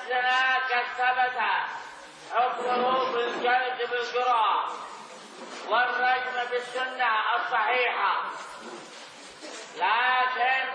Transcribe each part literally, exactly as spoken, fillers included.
الزنا قد ثبت حكمه بالجلد بالقراء والرجم بالسنة الصحيحة، لكن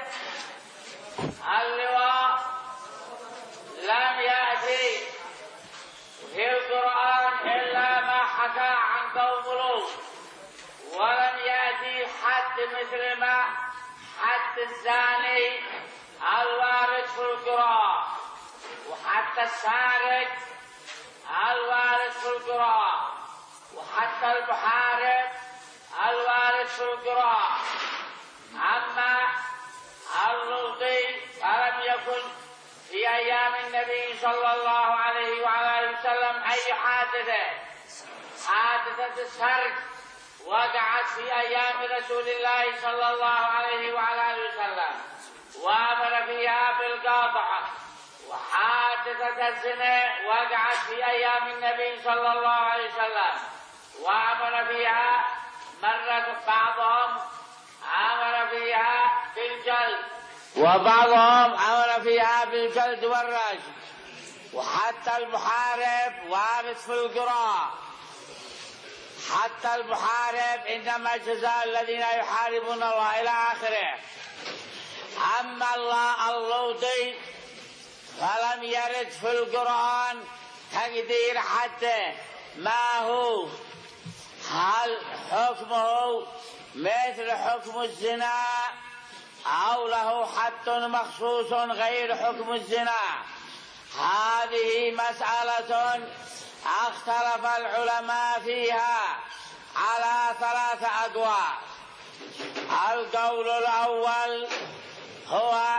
اللواء لم يأتي في القرآن إلا ما حكى عن قوم لوط، ولم يأتي حد مثل ما حد الزاني الوارد في القراء، وحتى السارق الوارد في القراء، وحتى المحارب الوارد في القراء. أما اللوطي فلم يكن في أيام النبي صلى الله عليه وعلى آله وسلم أي حادثة. حادثة السرق وقعت في أيام رسول الله صلى الله عليه وعلى آله وسلم وأمر فيها بالقاطعة، وحادثة الزنا وقعت في أيام النبي صلى الله عليه وسلم وأمر فيها مرة بعضهم أمر فيها بالجلد وبعضهم أمر فيها بالجلد والرجم، وحتى المحارب وارد في القراء. حتى المحارب إنما جزاء الذين يحاربون الله إلى آخره. أما الله اللوطي فلم يرد في القرآن تقدير حتى ما هو، هل حكمه مثل حكم الزنا أو له حد مخصوص غير حكم الزنا. هذه مسألة اختلف العلماء فيها على ثلاث أقوال. القول الأول هو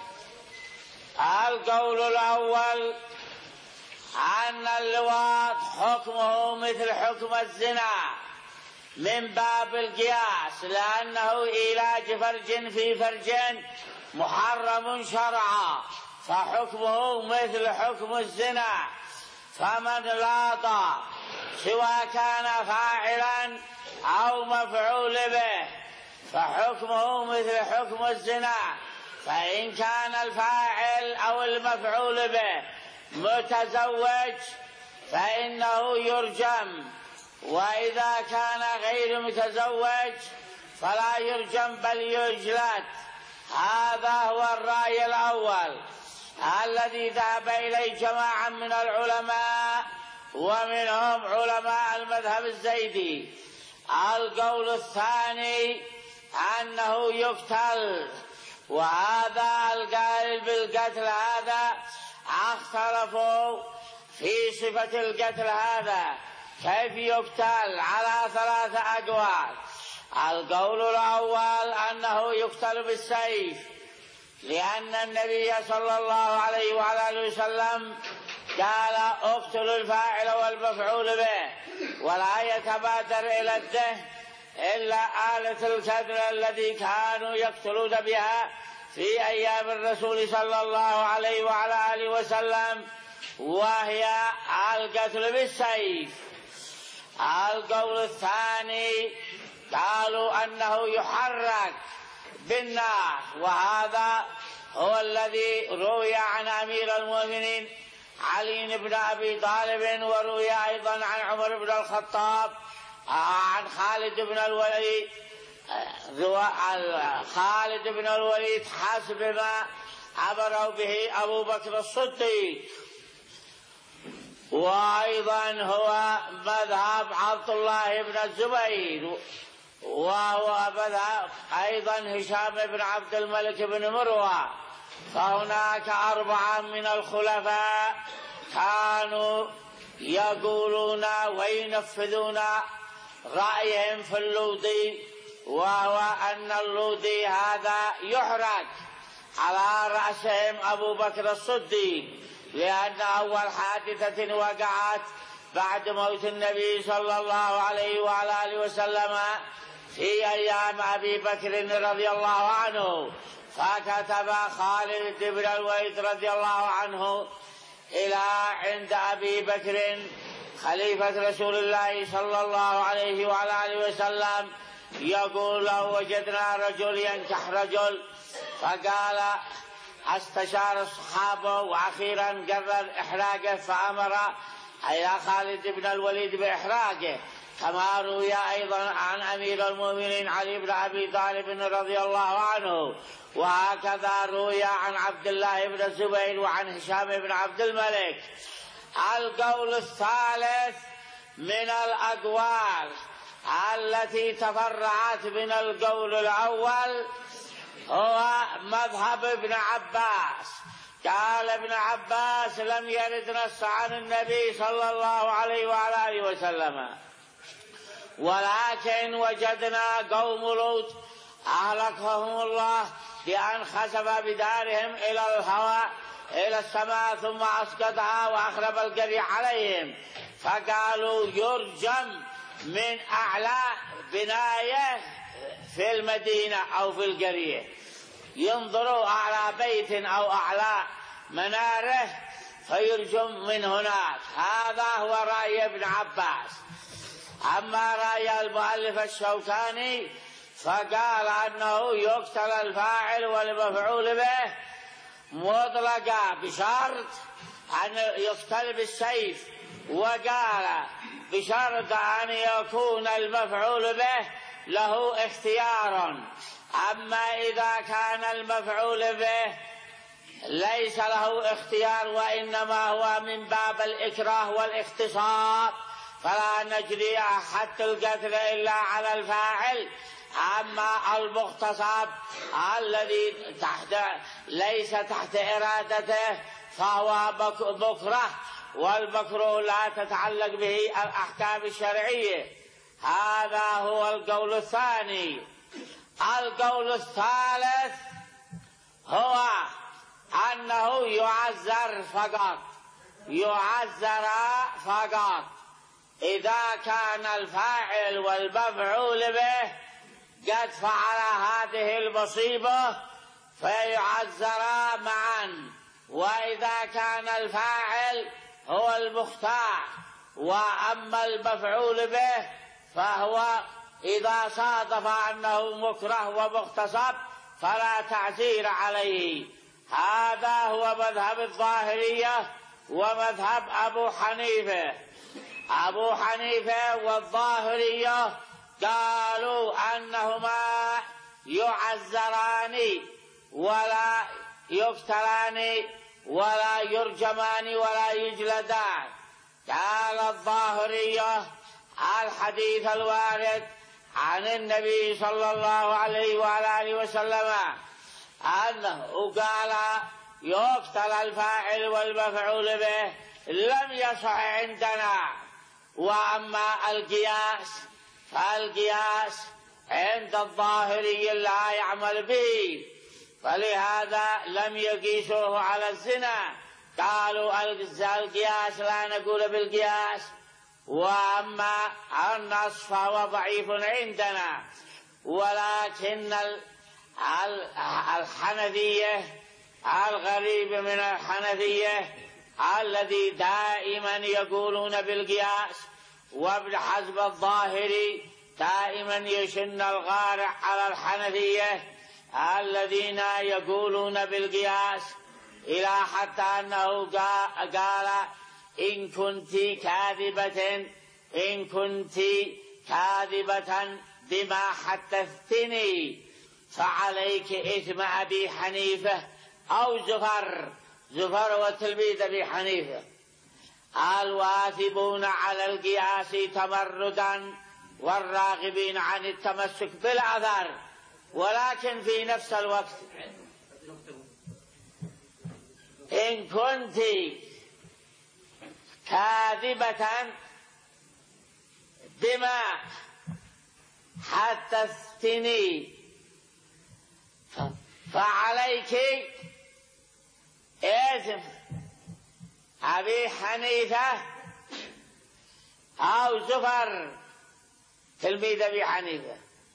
القول الأول أن اللواط حكمه مثل حكم الزنا من باب القياس، لأنه إيلاج فرج في فرج محرم شرعا، فحكمه مثل حكم الزنا. فمن لاط سواء كان فاعلا أو مفعول به فحكمه مثل حكم الزنا، فإن كان الفاعل أو المفعول به متزوج فإنه يرجم، وإذا كان غير متزوج فلا يرجم بل يجلد. هذا هو الرأي الأول الذي ذهب إليه جماعة من العلماء ومنهم علماء المذهب الزيدي. القول الثاني أنه يقتل، وهذا القائل بالقتل هذا اختلفوا في صفة القتل هذا كيف يقتل على ثلاثة أقوال. القول الأول أنه يقتل بالسيف، لأن النبي صلى الله عليه وعلى آله وسلم قال اقتلوا الفاعل والمفعول به ولا يتبادر إلى الدهن إلا آلة الكدر الذي كانوا يقتلون بها في أيام الرسول صلى الله عليه وعلى آله وسلم، وهي القتل بالسيف. القول الثاني قالوا أنه يحرك بالنار، وهذا هو الذي روي عن أمير المؤمنين علي بن أبي طالب، وروي أيضا عن عمر بن الخطاب عن خالد بن الوليد خالد بن الوليد حسب ما أمر به أبو بكر الصديق. وأيضا هو مذهب عبد الله بن الزبير، وهو مذهب أيضا هشام بن عبد الملك بن مروة. فهناك أربعة من الخلفاء كانوا يقولون وينفذون رأيهم في اللوطي، وهو أن اللوطي هذا يحرق على رأسهم أبو بكر الصديق، لأن أول حادثة وقعت بعد موت النبي صلى الله عليه وعلى آله وسلم في أيام أبي بكر رضي الله عنه، فكتب خالد بن الوليد رضي الله عنه إلى عند أبي بكر خليفة رسول الله صلى الله عليه وعلى آله وسلم يقول لو وجدنا رجل ينكح رجل، فقال استشار الصحابة وأخيرا قرر إحراقه، فأمر إلى خالد بن الوليد بإحراقه، كما روي أيضا عن أمير المؤمنين علي بن أبي طالب رضي الله عنه. وهكذا روي عن عبد الله بن الزبير وعن هشام بن عبد الملك. القول الثالث من الأقوال التي تفرعت من القول الأول هو مذهب ابن عباس. قال ابن عباس: لم يرد نص عن النبي صلى الله عليه وعلى آله وسلم، ولكن وجدنا قوم لوط أهلكهم الله بأن خسف بدارهم إلى الهواء إلى السماء ثم أسقطها وأخرب القرية عليهم، فقالوا يرجم من أعلى بناية في المدينة أو في القرية، ينظروا أعلى بيت أو أعلى مناره فيرجم من هناك. هذا هو رأي ابن عباس. أما رأي المؤلف الشوكاني فقال أنه يقتل الفاعل والمفعول به مطلقا بشرط أن يقتل بالسيف، وقال بشرط أن يكون المفعول به له اختيار. أما إذا كان المفعول به ليس له اختيار وإنما هو من باب الإكراه والاختصار فلا نجري حد القتل إلا على الفاعل. أما المغتصب الذي تحت ليس تحت إرادته فهو مكره، والمكروه لا تتعلق به الأحكام الشرعية. هذا هو القول الثاني. القول الثالث هو أنه يعزر فقط، يعزر فقط إذا كان الفاعل والمفعول به قد فعل هذه المصيبة فيعزرا معا. وإذا كان الفاعل هو المختار وأما المفعول به فهو إذا صادف أنه مكره ومغتصب فلا تعزير عليه. هذا هو مذهب الظاهرية ومذهب أبو حنيفة. أبو حنيفة والظاهرية قالوا أنهما يعزران ولا يقتلان ولا يرجمان ولا يجلدان. قال الظاهرية الحديث الوارد عن النبي صلى الله عليه وعلى آله وسلم أنه قال يقتل الفاعل والمفعول به لم يصح عندنا. وأما القياس فالقياس عند الظاهري لا يعمل به، فلهذا لم يقيسوه على الزنا. قالوا القياس لا نقول بالقياس، وأما النص فهو ضعيف عندنا. ولكن الحنفية الغريب من الحنفية الذي دائما يقولون بالقياس، وابن حزم الظاهري دائما يشن الغارع على الحنفية الذين يقولون بالقياس، إلى حتى أنه قال إن كنت كاذبة إن كنت كاذبة بما حدثتني فعليك إثم أبي حنيفة أو زفر. زفر وتلميذ أبي حنيفة. الواثبون على القياس تمردا والراغبين عن التمسك بالأثر، ولكن في نفس الوقت إن كنت كاذبة بما حدثتني فعليك إثم أبي حنيفة أو زفر تلميذ أبي حنيفة.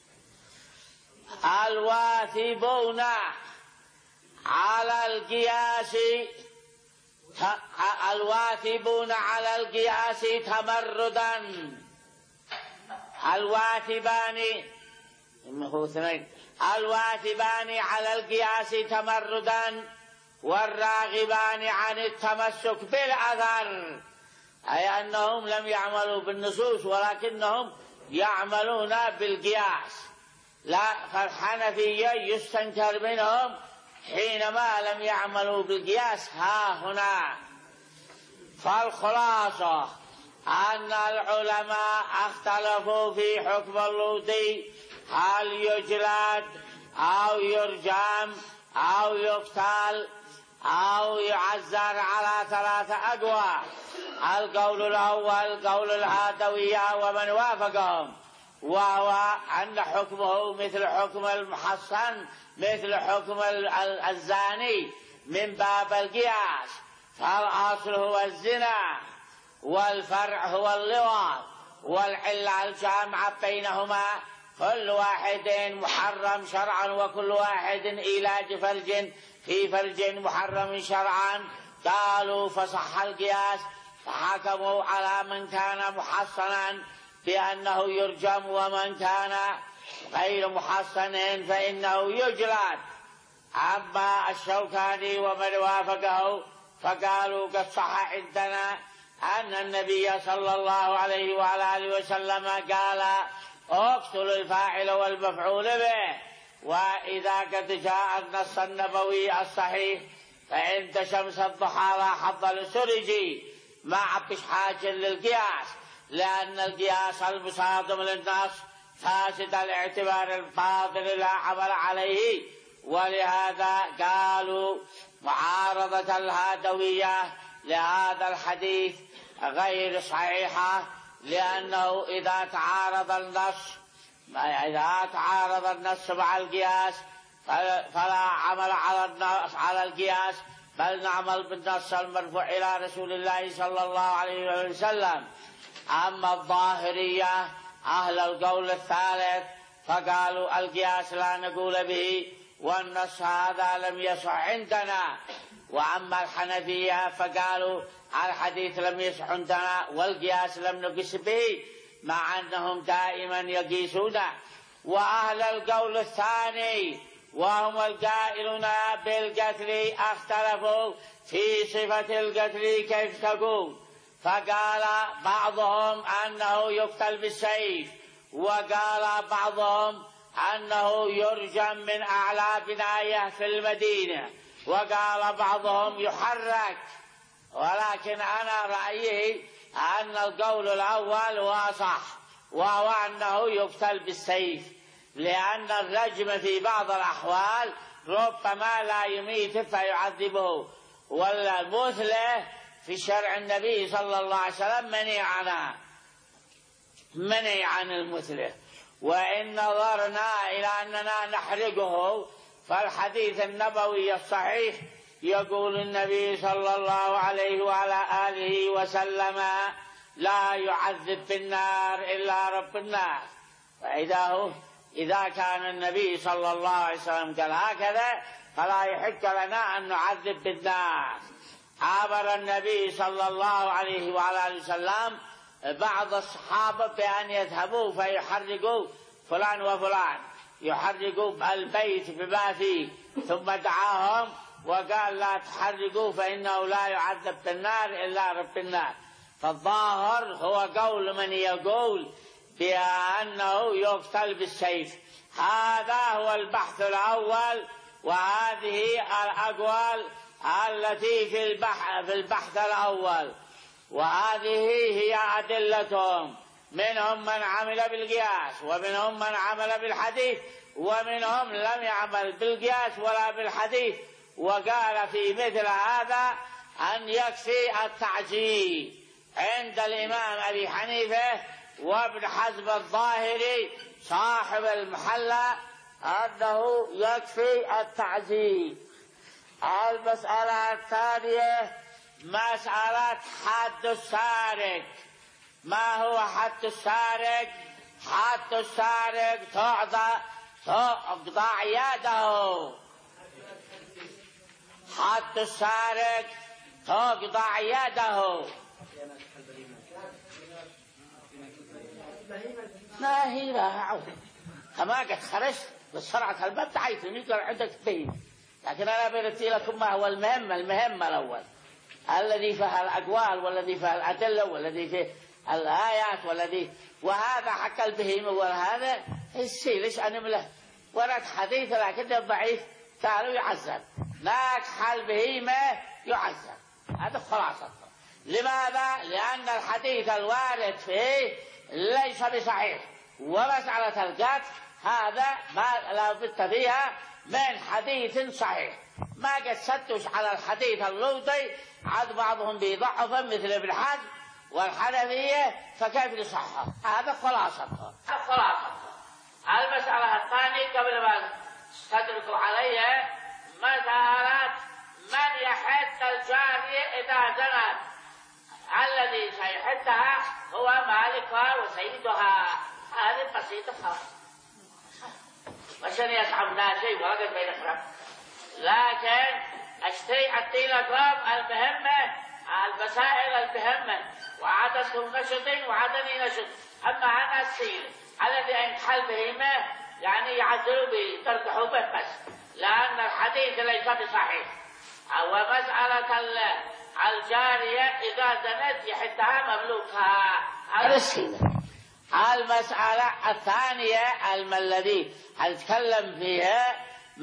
الواثبون على القياس الواثبون على القياس تمردا. الواثبان الواثبان على القياس تمردا والراغبان عن التمسك بالأثر، أي أنهم لم يعملوا بالنصوص ولكنهم يعملون بالقياس. لا، فالحنفية يستنكر منهم حينما لم يعملوا بالقياس ها هنا. فالخلاصة أن العلماء اختلفوا في حكم اللوطي، هل يجلد أو يرجم أو يقتل أو يعزر على ثلاثة أقوال. القول الأول قول الهادوية ومن وافقهم، وهو أن حكمه مثل حكم المحصن، مثل حكم الزاني من باب القياس، فالأصل هو الزنا والفرع هو اللواط، والعلة الجامعة بينهما كل واحد محرم شرعا وكل واحد إيلاج فرج في فرج محرم شرعا. قالوا فصح القياس، فحكموا على من كان محصنا بأنه يرجم، ومن كان غير محصن فإنه يجلد. أما الشوكاني ومن وافقه فقالوا قد صح عندنا أن النبي صلى الله عليه وعلى آله وسلم قال اقتلوا الفاعل والمفعول به. وإذا قد جاء النص النبوي الصحيح فعند شمس الضحى لا حظ للسرجي، ما عبش حاجة للقياس، لأن القياس المصادم للنص فاسد الاعتبار الفاضل لا عمل عليه. ولهذا قالوا معارضة الهادوية لهذا الحديث غير صحيحة، لأنه إذا تعارض النص إذا تعارض النص مع القياس فلا عمل على النص على القياس، بل نعمل بالنص المرفوع إلى رسول الله صلى الله عليه وسلم. أما الظاهرية أهل القول الثالث فقالوا القياس لا نقول به، والنص هذا لم يصح عندنا. وأما الحنفية فقالوا الحديث لم يصح عندنا والقياس لم نقس به، مع أنهم دائما يقيسون. وأهل القول الثاني وهم القائلون بالقتل اختلفوا في صفة القتل كيف تكون، فقال بعضهم أنه يقتل بالسيف، وقال بعضهم أنه يرجم من أعلى بناية في المدينة، وقال بعضهم يحرك. ولكن أنا رأيي أن القول الأول هو صح، وهو أنه يقتل بالسيف، لأن الرجم في بعض الأحوال ربما لا يميت فيعذبه، والمثلة في شرع النبي صلى الله عليه وسلم منع عنها منع عن المثلة. وإن نظرنا إلى أننا نحرقه فالحديث النبوي الصحيح يقول النبي صلى الله عليه وعلى آله وسلم لا يعذب بالنار إلا رب النار. فإذا هو إذا كان النبي صلى الله عليه وسلم قال هكذا فلا يحق لنا أن نعذب بالنار. عبر النبي صلى الله عليه وعلى آله وسلم بعض الصحابة بأن يذهبوا فيحرقوا فلان وفلان، يحرقوا البيت بما فيه، ثم دعاهم وقال لا تحرقوا فإنه لا يعذب بالنار إلا رب النار. فالظاهر هو قول من يقول بأنه يقتل بالسيف. هذا هو البحث الأول، وهذه الأقوال التي في البحث, في البحث الأول، وهذه هي أدلتهم. منهم من عمل بالقياس، ومنهم من عمل بالحديث، ومنهم لم يعمل بالقياس ولا بالحديث، وقال في مثل هذا أن يكفي التعزير عند الإمام أبي حنيفة وابن حزم الظاهري صاحب المحلى أنه يكفي التعزير. المسألة الثانية مسألة حد السارق. ما هو حد السارق؟ حد السارق تقطع تقطع يده. حد السارق تقطع يده. ما هي لها عوض. كما قد خرجت بسرعة الباب تعيت لم يقدر عندك تبين لكن أنا برتي لكم ما هو المهم المهم الأول الذي فيه الأقوال والذي فيه الأدلة والذي فيه الآيات والذي وهذا حق البهيمة وهذا الشيء ليش أنا مله ورد حديث لكنه ضعيف قالوا يعذب ناكح البهيمة يعذب. هذا خلاصة. لماذا؟ لأن الحديث الوارد فيه ليس بصحيح، ومسألة القتل هذا ما لا بد فيها من حديث صحيح. ما قصدتش على الحديث اللوطي عاد بعضهم بيضعف مثل ابن حزم والحنفية فكيف يصحح؟ هذا خلاصة. خلاصة. المسألة الثانية قبل ما استدركوا عليها مسألة من يحد الجارية إذا زنت. الذي سيحدها هو مالكها وسيدها. هذه بسيطة خلاص. عشان يصعبنا شيء ولا قد بينكم. لكن الشيء التيلغرام المهمة المسائل المهمة وعددهم نشط وعدني نشط. أما أنا السيل الذي ينحل بهما يعني يعزلوا به ترجحوا به بس لأن الحديث ليس بصحيح. ومسألة الجارية إذا زنت يحدها مملوكها. هذا السيل. المسألة الثانية الذي أتكلم فيها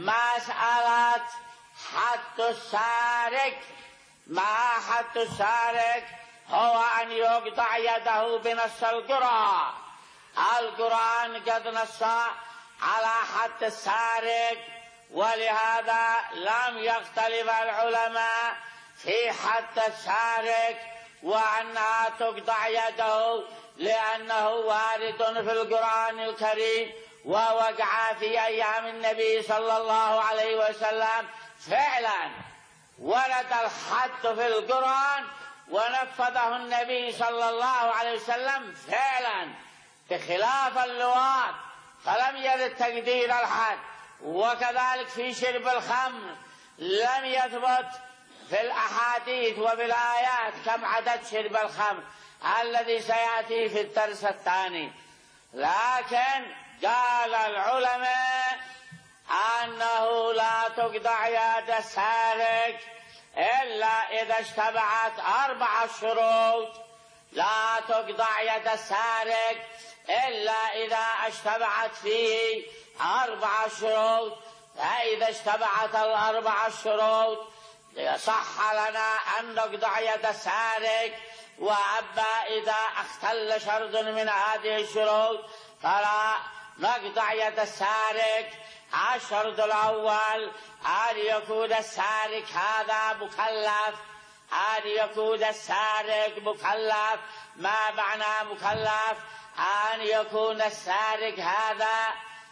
مسألة حد السارق. ما حد السارق هو أن يقطع يده بنص القرآن. القرآن قد نص على حد السارق ولهذا لم يختلف العلماء في حد السارق وأنها تقطع يده لأنه وارد في القرآن الكريم ووقع في أيام النبي صلى الله عليه وسلم فعلا ورد الحد في القرآن ونفذه النبي صلى الله عليه وسلم فعلا بخلاف اللواط فلم يرد تقدير الحد. وكذلك في شرب الخمر لم يثبت في الأحاديث وبالآيات كم عدد شرب الخمر الذي سيأتي في الدرس الثاني. لكن قال العلماء أنه لا تقطع يد السارق إلا إذا اشتبعت أربع شروط. لا تقطع يد السارق إلا إذا اشتبعت فيه أربع شروط. فإذا اشتبعت الأربع شروط صح لنا أن نقطع يد السارق. وأما إذا اختل شرط من هذه الشروط فلا نقطع يد السارق. الشرط الأول أن يكون السارق هذا مكلف. أن يكون السارق مكلف. ما معنى مكلف؟ أن يكون السارق هذا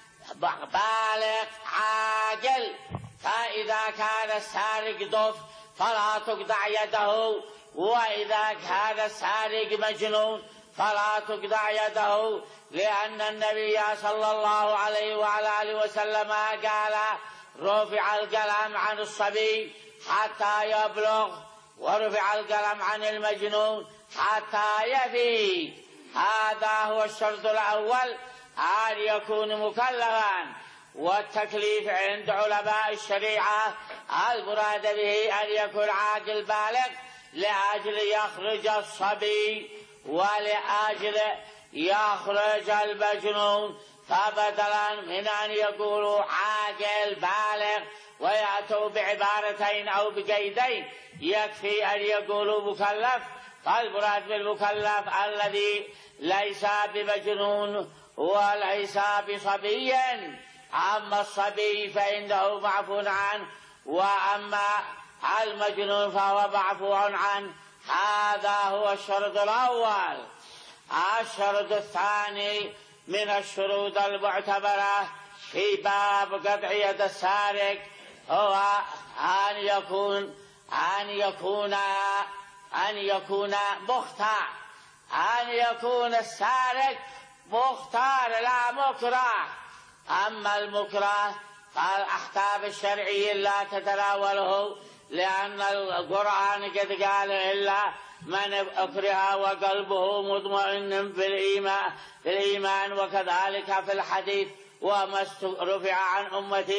بالغ عاقل. فإذا كان السارق ضف فلا تقطع يده، وإذا كان السارق مجنون فلا تقطع يده، لأن النبي صلى الله عليه وعلى آله وسلم قال رفع القلم عن الصبي حتى يبلغ ورفع القلم عن المجنون حتى يفيق. هذا هو الشرط الأول أن يكون مكلفا. والتكليف عند علماء الشريعة المراد به أن يكون عاقل بالغ لأجل يخرج الصبي ولأجل يخرج المجنون. فبدلا من أن يقولوا عاقل بالغ ويأتوا بعبارتين أو بقيدين يكفي أن يقولوا مكلف. فالمراد بالمكلف الذي ليس بمجنون وليس بصبي. أما الصبي فإنه معفو عنه وأما المجنون فهو معفو عنه. هذا هو الشرط الأول. الشرط الثاني من الشروط المعتبرة في باب قطع يد السارق هو أن يكون أن يكون أن يكون مختار. أن يكون السارق مختار لا مكره. أما المكره فالأحكام الشرعية لا تتناوله، لأن القرآن قد قال إلا من أكره وقلبه مطمئن في الإيمان, في الإيمان وكذلك في الحديث وما رفع عن أمتي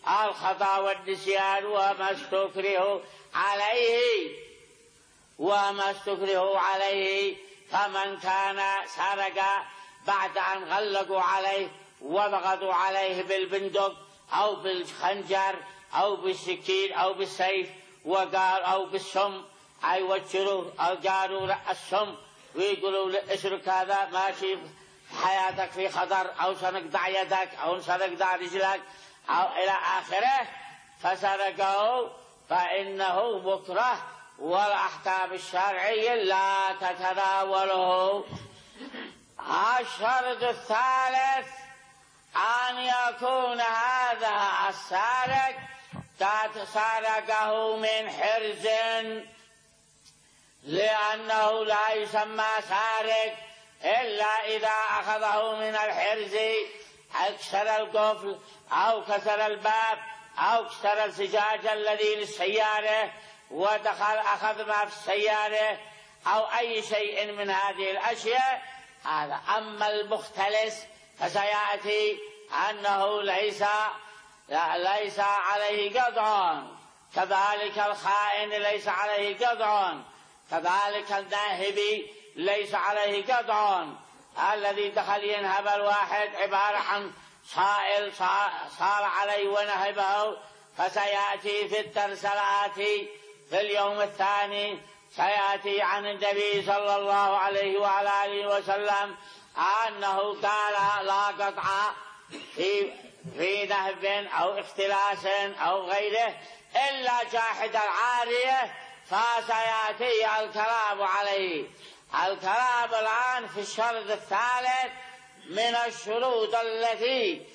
الخطأ والنسيان وما استكره عليه وما استكره عليه. فمن كان سرق بعد أن غلقوا عليه وضغطوا عليه بالبندق أو بالخنجر أو بالسكين أو بالسيف وقال أو بالسم أي وجروه أو قالوا السم ويقولوا اسرق هذا ماشي حياتك في خطر أو سنقطع يدك أو سنقطع رجلك أو إلى آخره، فسرقه فإنه مكره والأحكام الشرعية لا تتناوله. الشرط الثالث أن يكون هذا السارق قد سرقه من حرز، لأنه لا يسمى سارق إلا إذا أخذه من الحرز كسر القفل أو كسر الباب أو كسر الزجاج الذي للسيارة ودخل أخذ ما في السيارة أو أي شيء من هذه الأشياء هذا. أما المختلس فسيأتي أنه ليس ليس عليه قطع، كذلك الخائن ليس عليه قطع، كذلك الناهبي ليس عليه قطع. الذي دخل ينهب الواحد عبارة عن صائل صار عليه ونهبه، فسيأتي في الترسلات في اليوم الثاني سيأتي عن النبي صلى الله عليه وعلى آله وسلم أنه قال لا قطع في في نهب أو اختلاس أو غيره إلا جاحد العارية، فسيأتي الكلام عليه. الكلام الآن في الشرط الثالث من الشروط التي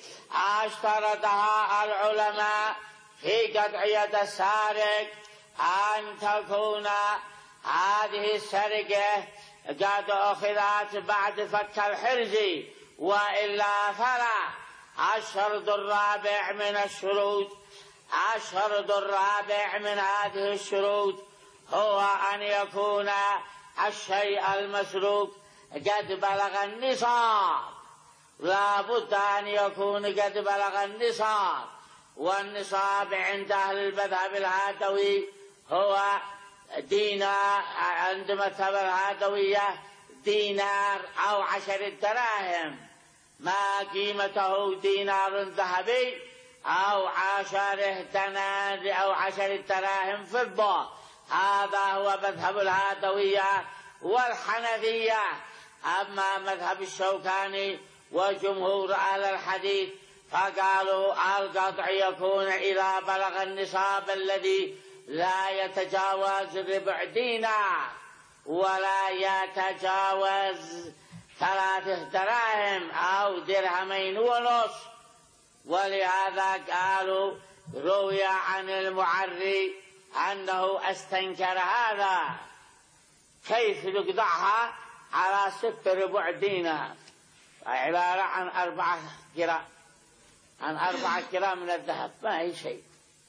اشترطها العلماء في قطع يد السارق أن تكون هذه السرقة قد أخذت بعد فك الحرز، وإلا فلا. الشرط الرابع من الشروط الشرط الرابع من هذه الشروط هو أن يكون الشيء المسروق قد بلغ النصاب. لا بد أن يكون قد بلغ النصاب، والنصاب عند أهل المذهب الهادوي هو دينار، عند مذهب الهادوية دينار أو عشر دراهم، ما قيمته دينار ذهبي أو عشر دنانير أو عشر دراهم فضة. هذا هو مذهب الهادوية والحنفية. أما مذهب الشوكاني وجمهور أهل الحديث فقالوا القطع يكون إذا بلغ النصاب الذي لا يتجاوز ربع دينار ولا يتجاوز ثلاثة دراهم أو درهمين ونصف. ولهذا قالوا روي عن المعري أنه استنكر هذا، كيف نقطعها على ست ربع دينار، عبارة عن أربعة جرام عن أربعة جرام من الذهب، ما هي شيء.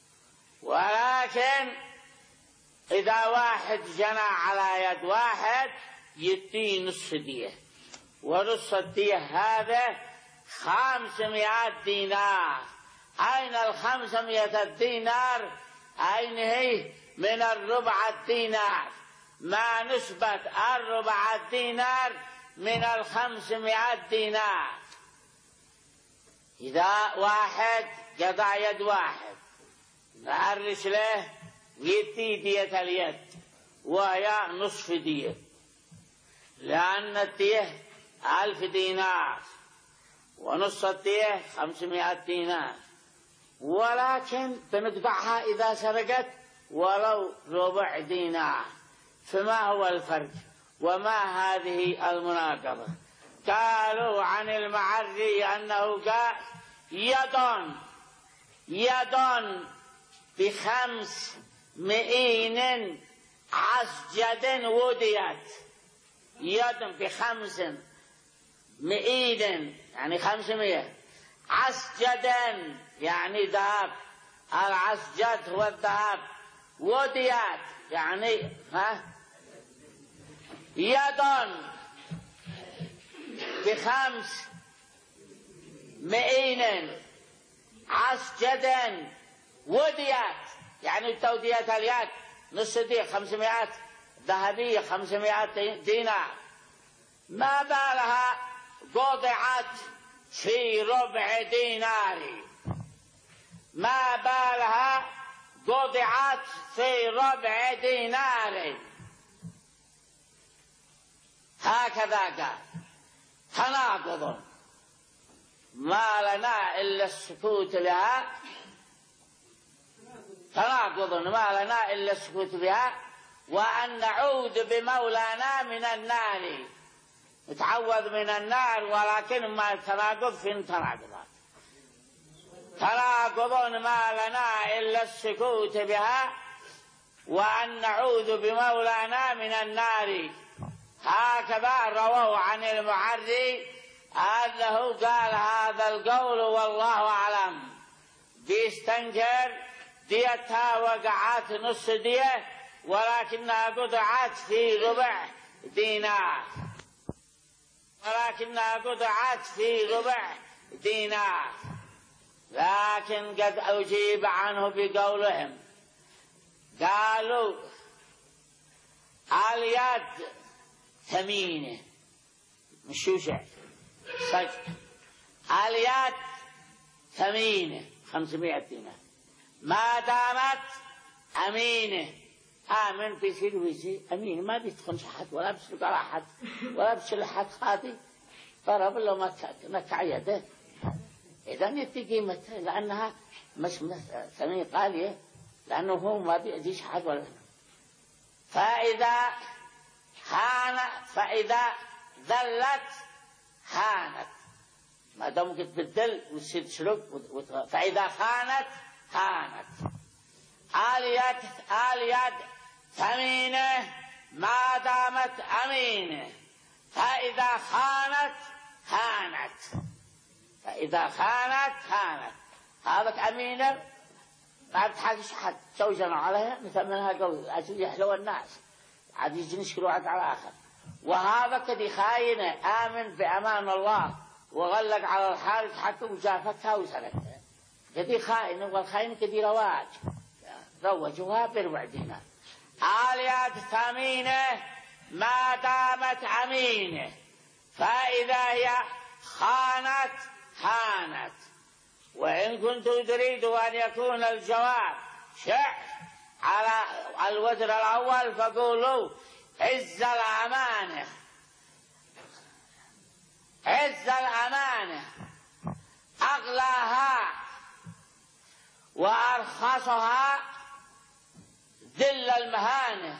ولكن إذا واحد جنى على يد واحد يديه نصف دية، ونصف الدية هذا خمسمائة دينار. أين الخمسمائة دينار؟ أين هي؟ من الربع الدينار، ما نسبة الربع الدينار من الخمسمائة دينار. إذا واحد قطع يد واحد نعرش له يدي دية اليد وهي نصف دية، لأن الدية ألف دينار ونصف الدية خمسمائة دينار. ولكن بنقطعها إذا سرقت ولو ربع دينار. فما هو الفرق وما هذه المناقضة؟ قالوا عن المعري أنه قال يد يد بخمس مئين عسجد وديت، يد بخمس مئين يعني خمسمائة، عسجدا يعني ذهب، العسجد هو الذهب، وديت يعني ها يد بخمس مئين عسجدا وديات، يعني التوديات اليات نص دي خمسمائة ذهبية خمسمائة دينار، ما بالها قطعت في ربع دينار، ما بالها قطعت في ربع دينار. هكذا قال. تناقض ما لنا إلا السكوت لها، تناقض ما لنا إلا السكوت بها، وأن نعوذ بمولانا من النار، نتعوذ من النار، ولكن ما تناقض في تناقضات. تناقض ما لنا إلا السكوت بها، وأن نعوذ بمولانا من النار. هكذا رووا عن المعري أنه قال هذا القول والله أعلم، بيستنكر ديتها وقعت نص دية، ولكنها قطعت في ربع دينار، ولكنها قطعت في ربع دينار. لكن قد أجيب عنه بقولهم، قالوا اليد ثمينة مشوشة صدق، اليد ثمينة خمسمائة دينار، ما دامت أمينة. آمن بيصير ويصير أمين، ما بيدخل حد ولا بيسرق على حد ولا بيشيل حد خاطي، ضرب له مكة يده، إذا يدي قيمتها لأنها مش ثمينة غالية، لأنه هو ما بيأذيش حد ولا. فإذا هان فإذا ذلت هانت، ما دام قد بتدل وتصير تسرق، فإذا خانت هانت. اليد اليد ثمينة ما دامت أمينة، فإذا خانت هانت، فإذا خانت هانت. هذا أمينة ما بتحاجش حد توجن عليها، مثل منها قول عشان يحلو الناس عاد يجي يشكروا عاد على آخر. وهذا كدي خاينة آمن بأمان الله وغلق على الحارس حتى وجافتها وسرقتها، كدي خاينة، والخاينة كدي رواج روجوها بربع دينار. اليد ثمينة ما دامت أمينة، فإذا هي خانت هانت. وإن كنتم تريدوا أن يكون الجواب شع على الوزر الأول فقولوا عز الأمانة، عز الأمانة أغلاها وأرخصها ذل المهانة،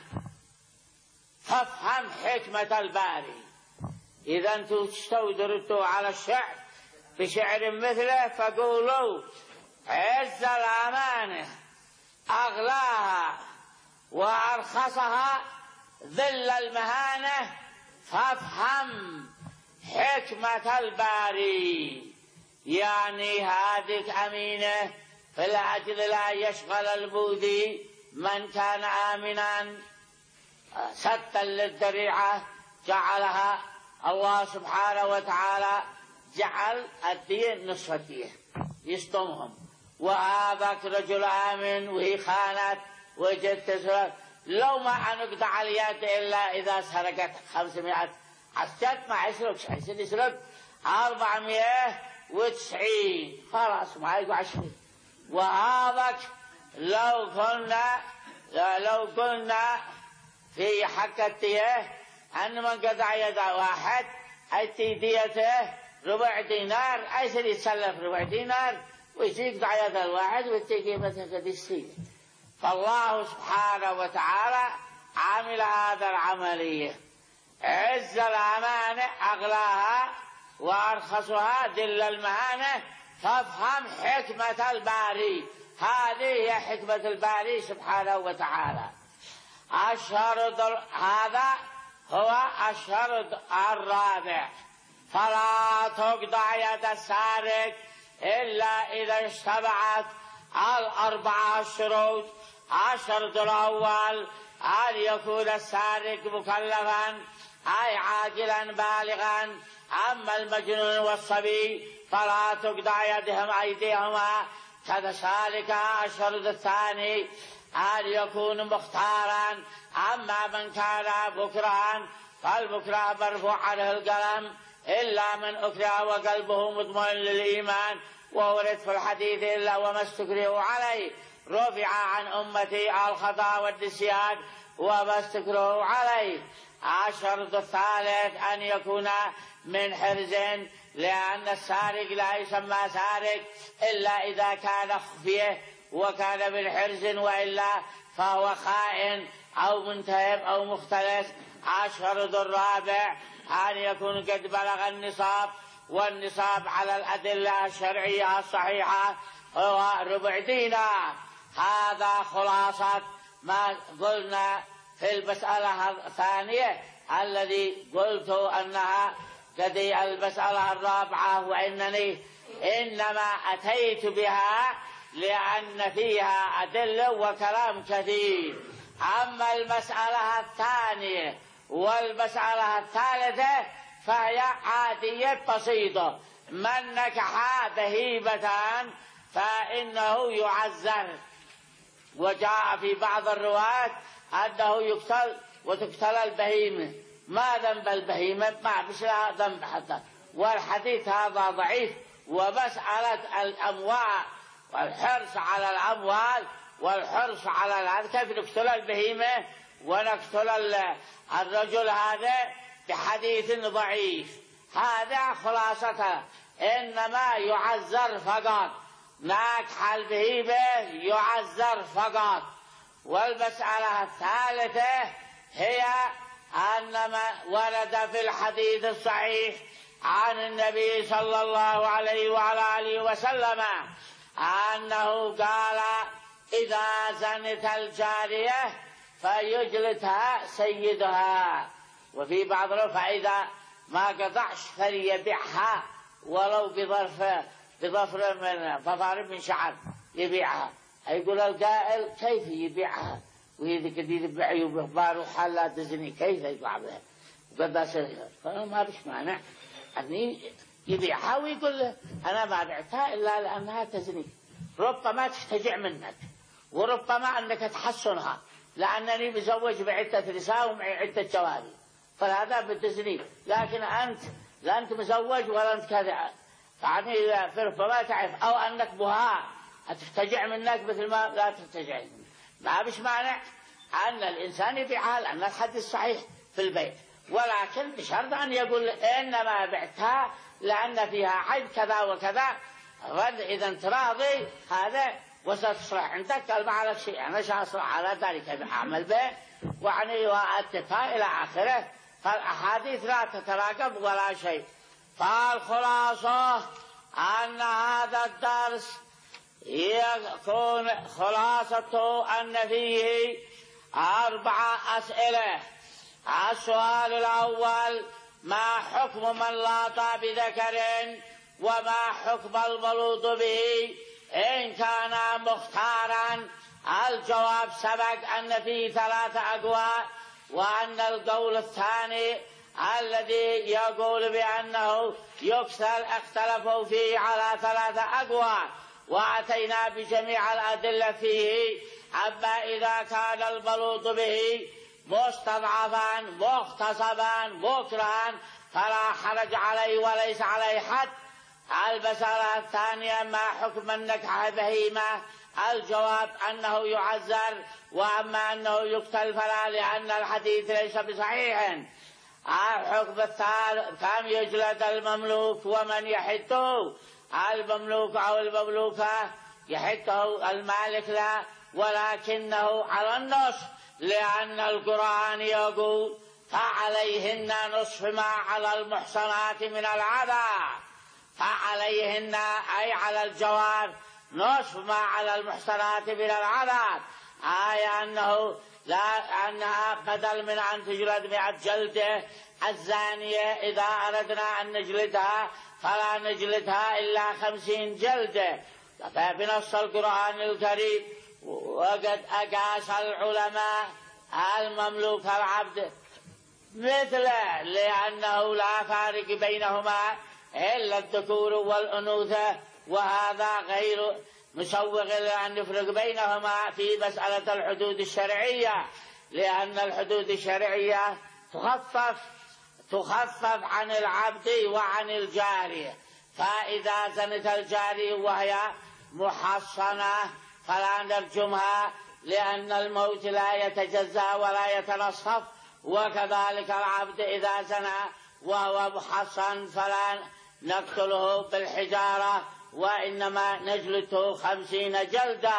فافهم حكمة الباري. إذا أنتم تستودرتوا على الشعر بشعر مثله فقولوا عز الأمانة أغلاها وأرخصها ذل المهانة، فافهم حكمة الباري. يعني هذه أمينة فلأجل لا يشغل المؤذي من كان آمنا سدا للذريعة، جعلها الله سبحانه وتعالى جعل الدين نصف الدين يصطمهم. وهذاك رجل آمن وهي خانت وجدت تسرق، لو ما أنقطع اليد إلا إذا سرقت خمسمائة عسكر ما يسرقش، عشان يسرق أربعمائة وتسعين خلاص ما يقع عشرين. وهذاك لو قلنا لو قلنا في حق الدية أن من قطع يد واحد أتي ديته ربع دينار، أيسر يتسلف ربع دينار ويقطع يد الواحد ويتي قيمته قد يصير. فالله سبحانه وتعالى عمل هذا العملية، عز الأمانة أغلاها وأرخصها ذل المهانة، فافهم حكمة الباري. هذه هي حكمة الباري سبحانه وتعالى. الشرط هذا هو الشرط الرابع، فلا تقطع يد السارق إلا إذا اجتمعت الأربعة الشروط. الشرط الأول أن يكون السارق مكلفا أي عاقلا بالغا. أما المجنون والصبي فلا تقطع يدهم أيديهما. كذلك الشرط الثاني أن يكون مختارا. أما من كان مكرها فالمكره مرفوع عنه القلم إلا من أكره وقلبه مطمئن للإيمان. وورد في الحديث إلا وما استكرهوا عليه رفع عن أمتي الخطأ والنسيان وما استكرهوا عليه. الشرط الثالث أن يكون من حرز، لأن السارق لا يسمى سارق إلا إذا كان خفيه وكان من حرز، وإلا فهو خائن أو منتهب أو مختلس. الشرط الرابع أن يكون قد بلغ النصاب، والنصاب على الأدلة الشرعية الصحيحة هو ربع دينار. هذا خلاصة ما قلنا في المسألة الثانية الذي قلت أنها قد المسألة الرابعة، وإنني إنما أتيت بها لأن فيها أدلة وكلام كثير. أما المسألة الثانية والمسألة الثالثة فهي عادية بسيطة. من نكح بهيمة فإنه يعزر، وجاء في بعض الروايات أنه يقتل وتقتل البهيمة. ما ذنب البهيمة؟ ما بشلها ذنب حتى. والحديث هذا ضعيف. ومسألة الأموال والحرص على الأموال والحرص على هذا، كيف نقتل البهيمة ونقتل الرجل هذا بحديث ضعيف؟ هذا خلاصته، إنما يعزر فقط. ناكح البهيمة يعزر فقط. والمسألة الثالثة هي أن ما ورد في الحديث الصحيح عن النبي صلى الله عليه وعلى آله وسلم أنه قال: إذا زنت الجارية فيجلدها سيدها. وفي بعض فإذا ما قطعش فليبيعها ولو بظرف بظفر من فضارب من شعر يبيعها. يقول القائل: كيف يبيعها وهي ذيك اللي يبيع وبخبار وحلا تزني، كيف يطلع بها؟ وقد سرها. فأنا ما بش مانع أني يبيعها ويقول له: أنا ما بعتها إلا لأنها تزني. ربما تفتجع منك، وربما أنك تحسنها، لأنني مزوج بعدة نساء ومعي عدة جواري، فهذا بالتزني. لكن أنت لا أنت مزوج ولا أنت كذا، يعني فربما تعرف، أو أنك بهاء تفتجع منك مثل ما لا تفتجع. ما بش مانع أن الإنسان يبيعها، لأن الحديث صحيح في البيت، ولكن بشرط أن يقول: إنما بعتها لأن فيها عيب كذا وكذا. إذا أنت راضي هذا وستصلح عندك، قال: ما عليك شيء، أنا سأصلح على ذلك أعمل به وعني وأتفا إلى آخره. فالأحاديث لا تتراكب ولا شيء. فالخلاصة أن هذا الدرس يكون خلاصته أن فيه أربع أسئلة. السؤال الأول: ما حكم من لاط بذكر؟ وما حكم الملوط به إن كان مختارا؟ الجواب سبق أن فيه ثلاثة أقوال، وأن القول الثاني الذي يقول بأنه يكسل اختلفوا فيه على ثلاثة أقوال، وأتينا بجميع الأدلة فيه. أما إذا كان الملوط به مستضعفا مغتصبا مكرها فلا حرج عليه وليس عليه حد. المسألة الثانية: ما حكم النكح بهيمة؟ الجواب أنه يعزر، وأما أنه يقتل فلا، لأن الحديث ليس بصحيح. الحكم الثالث: كم يجلد المملوك ومن يحده؟ المملوك أو المملوكة يحده المالك لا، ولكنه على النصف، لأن القرآن يقول: فعليهن نصف ما على المحصنات من العذاب. فعليهن أي على الجوار نصف ما على المحصنات من العذاب، آية أنه لا أنها بدل من أن تجلد مئة جلدة الزانية، إذا أردنا أن نجلدها فلا نجلدها إلا خمسين جلدة. فبنص القرآن الكريم. وقد أقاس العلماء المملوك العبد مثله، لأنه لا فارق بينهما إلا الذكور والأنوثة، وهذا غير مسوغ لأن نفرق بينهما في مسألة الحدود الشرعية، لأن الحدود الشرعية تخفف تخفف عن العبد وعن الجارية. فإذا زنت الجارية وهي محصنة فلا نرجمها، لأن الموت لا يتجزأ ولا يتنصف، وكذلك العبد إذا زنى وهو محصن فلا نقتله بالحجارة، وإنما نجلده خمسين جلدة.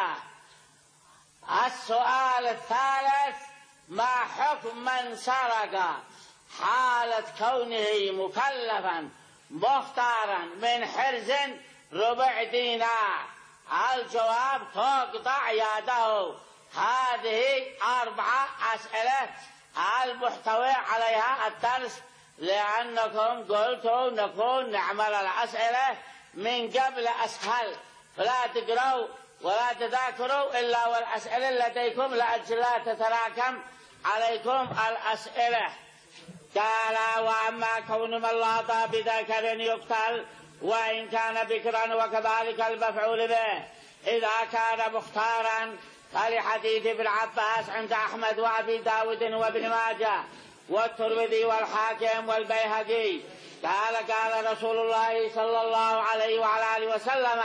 السؤال الثالث: ما حكم من سرق حالة كونه مكلفا مختارا من حرز ربع دينار؟ الجواب: تقطع يده. هذه أربعة أسئلة المحتوى عليها الدرس، لأنكم قلتوا نكون نعمل الأسئلة من قبل أسهل، فلا تقروا ولا تذاكروا إلا والأسئلة لديكم لأجل لا تتراكم عليكم الأسئلة. قال: وأما كون من لاط بذكر يقتل وإن كان بكرا، وكذلك المفعول به إذا كان مختارا، فلحديث ابن عباس عند أحمد وأبي داود وابن ماجه والترمذي والحاكم والبيهقي قال: قال رسول الله صلى الله عليه وعلى آله وسلم: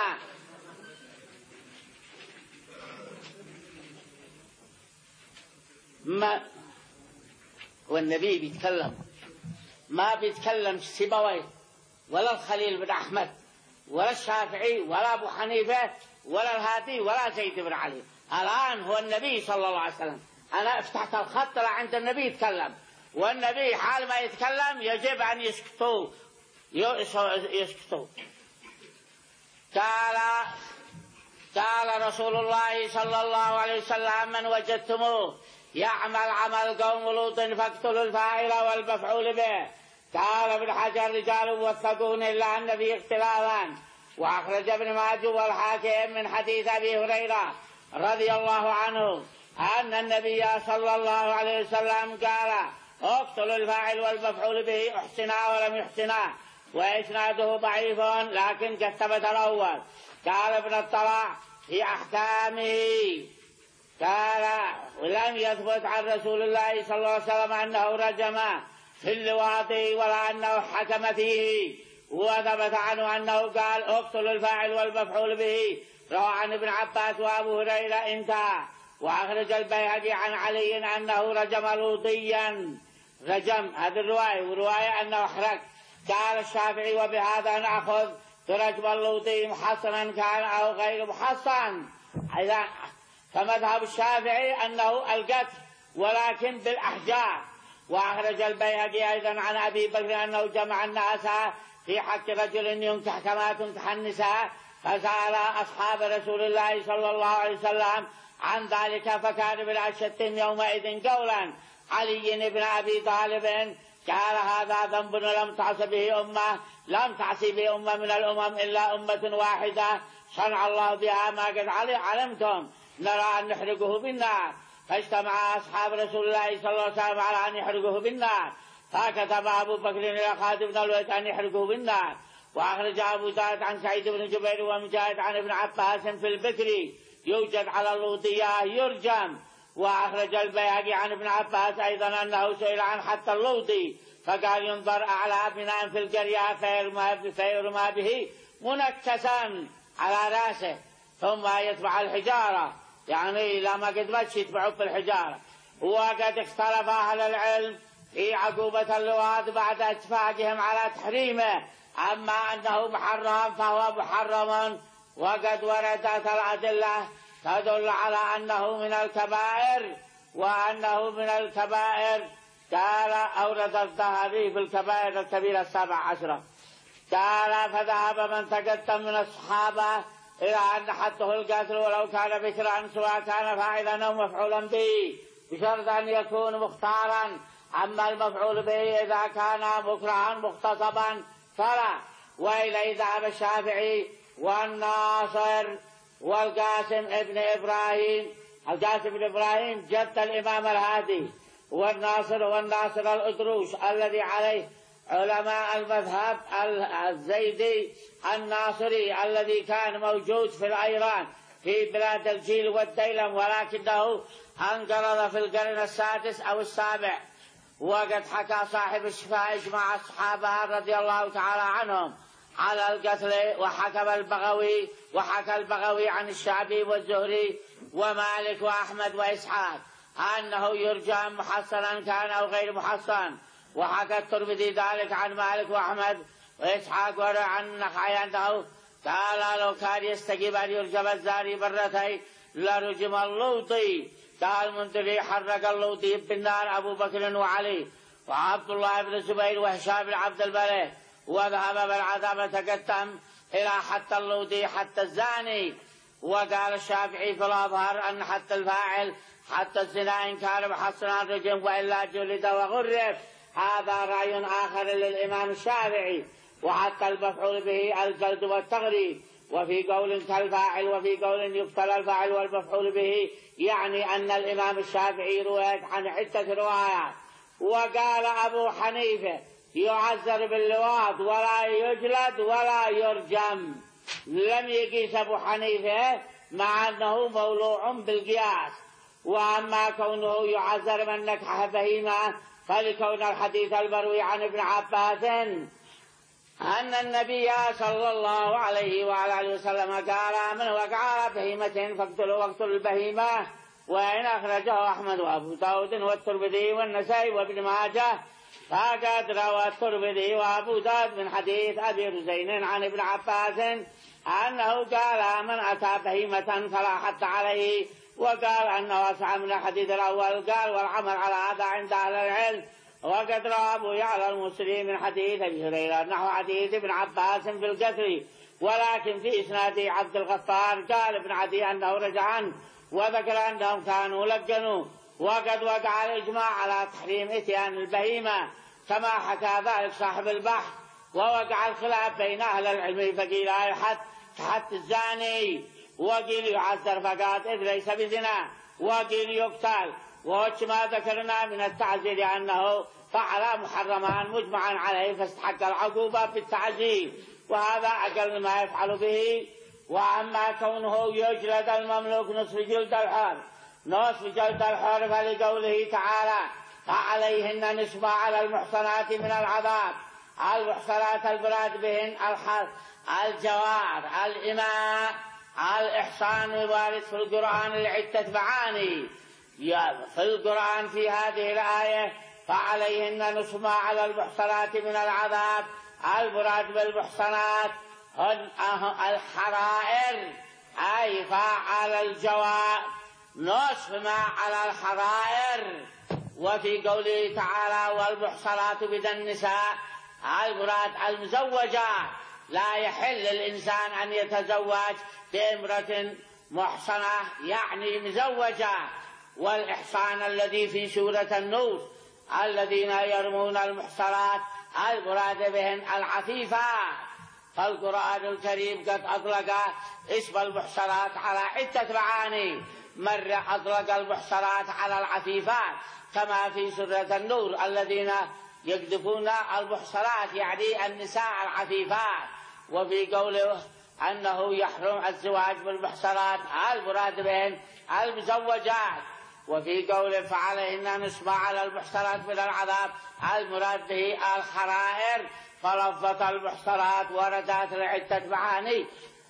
ما والنبي بيتكلم، ما بيتكلم سيبويه ولا الخليل بن أحمد ولا الشافعي ولا أبو حنيفة ولا الهادي ولا زيد بن علي. الآن هو النبي صلى الله عليه وسلم، أنا افتحت الخط عند النبي يتكلم، والنبي حال ما يتكلم يجب أن يسكتوا يسكتوا. قال قال رسول الله صلى الله عليه وسلم: من وجدتموه يعمل عمل قوم لوط فاقتلوا الفاعل والمفعول به. قال ابن حجر: رجال وثقون إلا أن فيه اختلافا. وأخرج ابن ماجه والحاكم من حديث أبي هريرة رضي الله عنه أن النبي صلى الله عليه وسلم قال: اقتلوا الفاعل والمفعول به احسنا ولم يحسنا، وإسناده ضعيف لكن قد ثبت الأول. قال ابن الطلاع في أحكامه: قال: ولم يثبت عن رسول الله صلى الله عليه وسلم أنه رجم في اللواط ولا أنه حكم فيه، وثبت عنه أنه قال: اقتلوا الفاعل والمفعول به. روى عن ابن عباس وأبو هريرة انتهى. وأخرج البيهقي عن علي أنه رجم لوطيا، رجم هذه الرواية، ورواية أنه أحرق. قال الشافعي: وبهذا نأخذ رجم اللوطي محصنا كان أو غير محصن. إذا فمذهب الشافعي أنه القتل ولكن بالأحجار. وأخرج البيهقي أيضا عن أبي بكر أنه جمع الناس في حق رجل ينكح كما تنكح النساء، فسأل أصحاب رسول الله صلى الله عليه وسلم عن ذلك، فكان من أشدهم يومئذ قولا علي بن أبي طالب قال: هذا ذنب لم تعص به أمة لم تعص به أمة من الأمم إلا أمة واحدة صنع الله بها ما قد علمتم، نرى أن نحرقه بالنار. فاجتمع أصحاب رسول الله صلى الله عليه وسلم على أن يحرقه بالنار، فكتب أبو بكر إلى خالد بن الوليد أن يحرقه بالنار. وأخرج أبو داود عن سعيد بن جبير ومجاهد عن ابن عباس في البكر: يوجد على اللوطية يرجم. وأخرج البيهقي عن ابن عباس أيضا أنه سئل عن حتى اللوطي فقال: ينظر أعلى بناء في القرية فيرمى به منكسا على رأسه ثم يتبع الحجارة، يعني لما قدمتش يتبعوا بالحجارة. وقد اختلف أهل العلم في عقوبة اللواط بعد اتفاقهم على تحريمه، أما أنه محرم فهو محرم، وقد وردت الأدلة تدل على أنه من الكبائر وأنه من الكبائر. قال: أورد الذهبي في الكبائر الكبيرة السبع عشرة. قال: فذهب من تقدم من الصحابة إلى أن حده القتل ولو كان بكرا سواء كان فاعلا أو مفعولا به، بشرط أن يكون مختارا. أما المفعول به إذا كان مكرها مغتصبا فلا. وإليه ذهب الشافعي والناصر والقاسم ابن إبراهيم القاسم بن إبراهيم جد الإمام الهادي، والناصر والناصر الأدروش الذي عليه علماء المذهب الزيدي الناصري الذي كان موجود في الأيران في بلاد الجيل والديلم، ولكنه انقرض في القرن السادس أو السابع. وقد حكى صاحب الشفاء إجماع الصحابة رضي الله تعالى عنهم على القتل، وحكم البغوي وحكى البغوي عن الشعبي والزهري ومالك وأحمد وإسحاق أنه يرجى محصنا كان أو غير محصن، وحكى الترمذي ذلك عن مالك وأحمد وإسحاق وعن النخعي أنه قال لو كان يستجيب أن يرجم الزاني مرتين لرجم اللوطي. قال المنذري حرق اللوطي بالنار أبو بكر وعلي وعبد الله بن الزبير وهشام بن عبد الملك، وذهب بالعذاب تقدم إلى حتى اللوطي حتى الزاني. وقال الشافعي في الأظهر أن حتى الفاعل حتى الزنا إن كان محصنا رجم وإلا جلد وغرب. هذا رأي آخر للإمام الشافعي. وحتى المفعول به الجلد والتغريب، وفي قول كالفاعل وفي قول يقتل الفاعل والمفعول به، يعني أن الإمام الشافعي رويت عن عدة روايات. وقال أبو حنيفة يعذر باللواط ولا يجلد ولا يرجم. لم يقيس أبو حنيفة مع أنه مولوع بالقياس. وأما كونه يعذر من نكح بهيمة فلكون الحديث المروي عن ابن عباس أن النبي صلى الله عليه وعلى وسلم قال من وقع بهيمة فاقتلوا واقتلوا البهيمة. وإن أخرجه أحمد وأبو داود والترمذي والنسائي وابن ماجه، فقد روى الترمذي وأبو داود من حديث أبي رزين عن ابن عباس أنه قال من أتى بهيمة فلا حد عليه، وقال أنه أسعى من الحديث الأول. قال والعمل على هذا عند أهل العلم. وقد روى أبو يعلى المسلم من حديث أبي هريرة نحو حديث ابن عباس في القتل، ولكن في إسناده عبد الغفار قال ابن عدي أنه رجع عنه وذكر أنهم كانوا لقنوا. وقد وقع الإجماع على تحريم إتيان البهيمة كما حكى ذلك صاحب البحث. ووقع الخلاف بين أهل العلم فقيل حد حد الزاني، وقيل يعذر فقط إذ ليس بزنا، وقيل يقتل. وما ذكرنا من التعزير أنه فعل محرمان مجمعا عليه فاستحق العقوبة بالتعزير، وهذا أقل ما يفعل به. وأما كونه يجلد المملوك نصف جلد الحر نصف جلد الحر فلقوله تعالى فعليهن نصف على المحصنات من العذاب. المحصنات المراد بهن الجوار الإماء الإحصان وارد في القرآن لعدة معاني. في القرآن في هذه الآية فعليهن نصف ما على المحصنات من العذاب، المراد بالمحصنات الحرائر أي فعل الجوار نصف ما على الحرائر. وفي قوله تعالى والمحصنات من النساء المراد المزوجات. لا يحل للإنسان أن يتزوج بامرأة محصنة يعني مزوجة. والإحصان الذي في سورة النور الذين يرمون المحصنات المراد بهن العفيفات. فالقرآن الكريم قد أطلق اسم المحصنات على عدة معاني. مرة أطلق المحصنات على العفيفات كما في سورة النور الذين يقذفون المحصنات يعني النساء العفيفات. وفي قوله أنه يحرم الزواج بالمحصنات المراد بهن المزوجات. وفي قوله فعليهن نصف على المحصنات من العذاب المراد به الحرائر. فلفظة المحصنات وردت لعدة معاني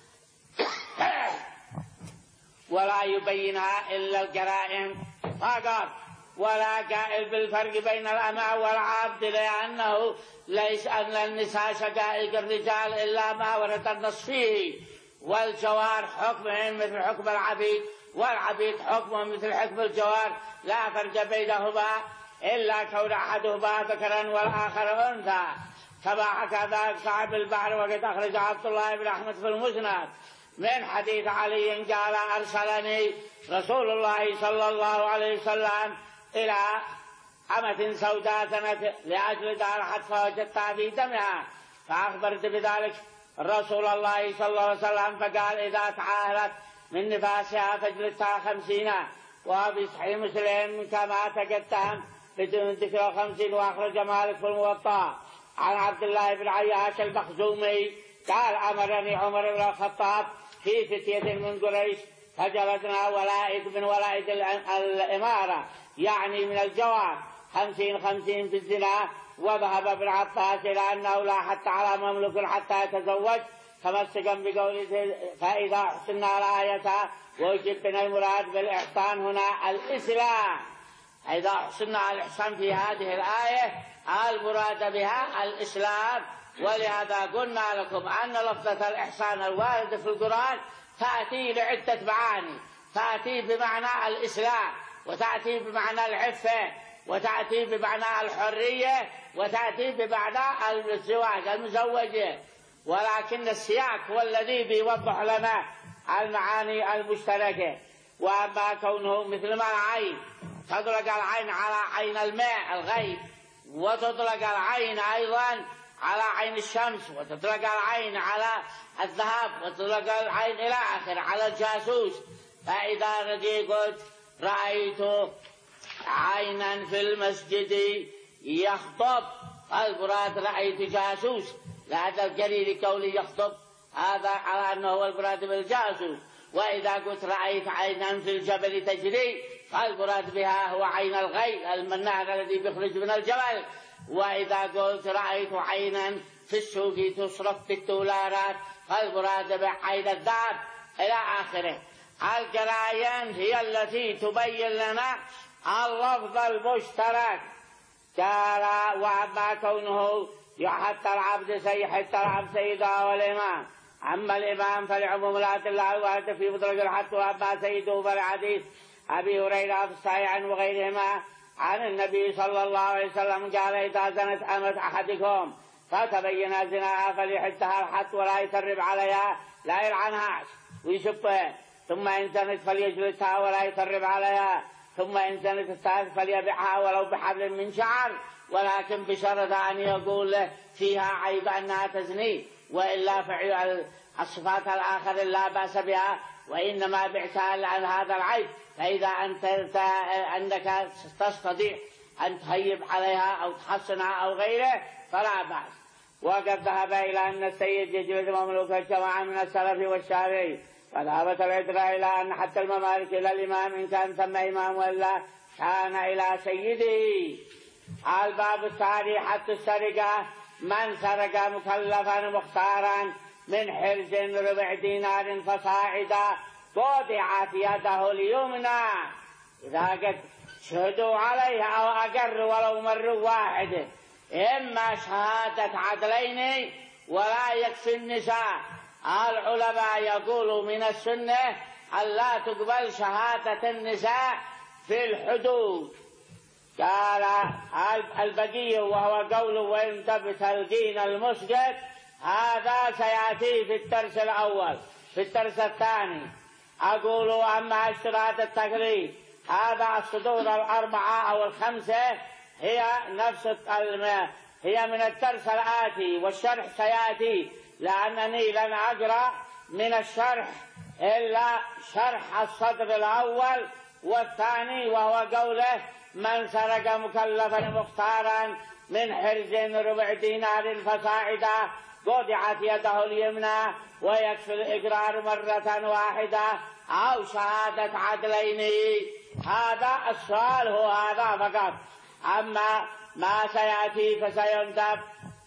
ولا يبينها إلا القرائن فقط. ولا قائل بالفرق بين الأمة والعبد لأنه ليس أن النساء شقائق الرجال إلا ما ورد النص فيه. والجوار حكمهم مثل حكم العبيد والعبيد حكمهم مثل حكم الجوار، لا فرق بينهما إلا كون أحدهما ذكرا والآخر أنثى كما حكى ذلك صاحب البحر. وقد أخرج عبد الله بن أحمد في المسند من حديث علي قال أرسلني رسول الله صلى الله عليه وسلم إلى أمة سوداء سنة لأجل دار حتى فوجدتها في دمها، فأخبرت بذلك رسول الله صلى الله عليه وسلم فقال إذا تعاهلت من نفاسها فاجلدتها خمسين وفي صحيح مسلم كما تقدم بدون ذكر خمسين. وأخرج مالك في الموطأ عن عبد الله بن عياش المخزومي قال أمرني عمر بن الخطاب في فتية من قريش فجلسنا ولائد من ولائد الإمارة يعني من الجوار خمسين خمسين في الزنا. وذهب ابن عباس إلى أنه لا حتى على مملوك حتى يتزوج تمسكا بقوله فإذا أحسننا الآية ويجب من المراد بالإحسان هنا الإسلام. إذا أحسننا الإحسان في هذه الآية المراد بها الإسلام. ولهذا قلنا لكم أن لفظة الإحسان الواردة في القرآن تأتي لعدة معاني، تأتي بمعنى الإسلام، وتأتي بمعنى العفة، وتأتي بمعنى الحرية، وتأتي بمعنى الزواج المزوجة، ولكن السياق هو الذي بيوضح لنا المعاني المشتركة. وأما كونه مثل ما العين تطلق العين على عين الماء الغيب، وتطلق العين أيضا على عين الشمس، وتطلق العين على الذهب، وتطلق العين إلى آخر على الجاسوس. فإذا رجي قلت رأيت عينا في المسجد يخطب المراد رأيت جاسوس، لهذا الجليل قولي يخطب هذا على أنه هو المراد بالجاسوس. وإذا قلت رأيت عينا في الجبل تجري فالمراد بها هو عين الغيث المنهر الذي يخرج من الجبل. وإذا قلت رأيت عينا في السوق تصرف بالدولارات فالمراد بعين الذهب إلى آخره. القرايان هي التي تبين لنا اللفظ المشترك. قال وأما كونه يحتى العبد سيحتى العبد سيده والإمام، أما الإمام فلعموم الأدلة الواردة في مطلق الحث، وأما سيده فلحديث أبي هريرة في الصحيح وغيرهما عن النبي صلى الله عليه وسلم قال إذا زنت أمة أحدكم فتبين زناها فليحدها الحد ولا يسرب عليها لا يلعنها ويشبه، ثم إن زنت فليجلسها ولا يسرب عليها، ثم إن زنت الثالث فليبيعها ولو بحبل من شعر، ولكن بشرط أن يقول فيها عيب أنها تزني، وإلا فعل الصفات الآخر لا بأس بها، وإنما بعتها لأن هذا العيب. فإذا أنت أنك تستطيع أن تهيب عليها أو تحصنها أو غيره فلا بأس. وقد ذهب إلى أن السيد يجلد مملوك الجماعة من السلف والشافعي، فذهبت العذرة إلى أن حتى الممالك إلى الإمام إن كان ثم إمام ولا كان إلى سيده. الباب الثاني حتى السرقة، من سرق مكلفا مختارا من حرز ربع دينار فصاعدا قطعت يده اليمنى إذا قد شهدوا عليها أو أقر ولو مر واحد، إما شهادة عدلين ولا يكفي النساء. العلماء يقولوا من السنة أن لا تقبل شهادة النساء في الحدود. قال البقي وهو قول وإن تبتلقين المسجد، هذا سيأتي في الدرس الأول. في الدرس الثاني أقول أما اشتراط التكليف، هذا الصدور الأربعة أو الخمسة هي نفس الماء هي من الدرس الآتي، والشرح سيأتي لأنني لن أقرأ من الشرح إلا شرح الصدر الأول والثاني، وهو قوله من سرق مكلفا مختارا من حرز ربع دينار فصاعدا قطعت يده اليمنى ويكفي الإقرار مرة واحدة أو شهادة عدلين. هذا السؤال هو هذا فقط. أما ما سيأتي فسيندب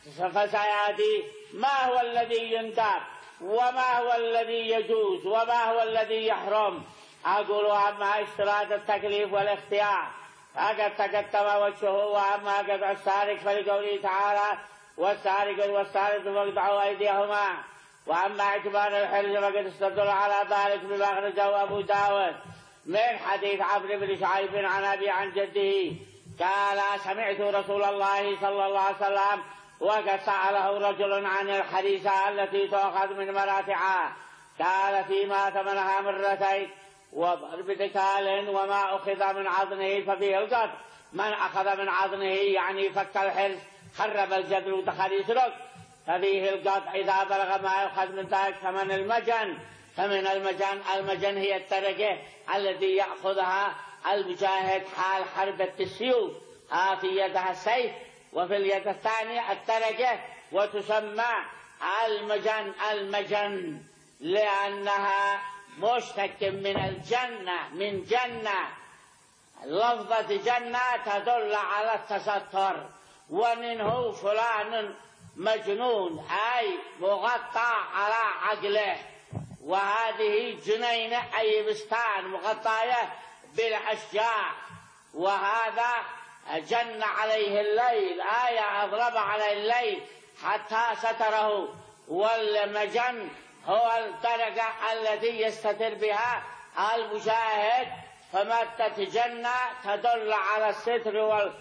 فسيأتي ما هو الذي يندب وما هو الذي يجوز وما هو الذي يحرم. أقول أما اشتراط التكليف والاختيار فقد تقدم وجهه. وأما قطع السارق فلقوله تعالى والسارق والسارق فاقطعوا أيديهما. وأما اعتبار الحرز فقد استدل على ذلك بما أخرجه أبو داود من حديث عمرو بن شعيب عن أبي عن جده قال سمعت رسول الله صلى الله عليه وسلم وقد سأله رجل عن الحديثة التي تؤخذ من مراتعها، قال فيما ثمنها مرتين وضرب دكال وما أخذ من عظمه ففيه القطع. من أخذ من عظمه يعني فك الحرز خرب الجدر ودخل يسرق ففيه القطع إذا بلغ ما يؤخذ من ذلك ثمن المجن. فمن المجن المجن هي التركة التي يأخذها المجاهد حال حربة السيوف، في يدها السيف وفي اليد الثانية التركة، وتسمى المجن المجن لأنها مشتق من الجنة، من جنة. لفظة جنة تدل على التستر، ومنه فلان مجنون أي مغطى على عقله، وهذه جنينة أي بستان مغطاية بالأشجار، وهذا جن عليه الليل آية أضرب عليه الليل حتى ستره. والمجن هو الدرجة التي يستتر بها المجاهد، فمادة جنة تدل على الستر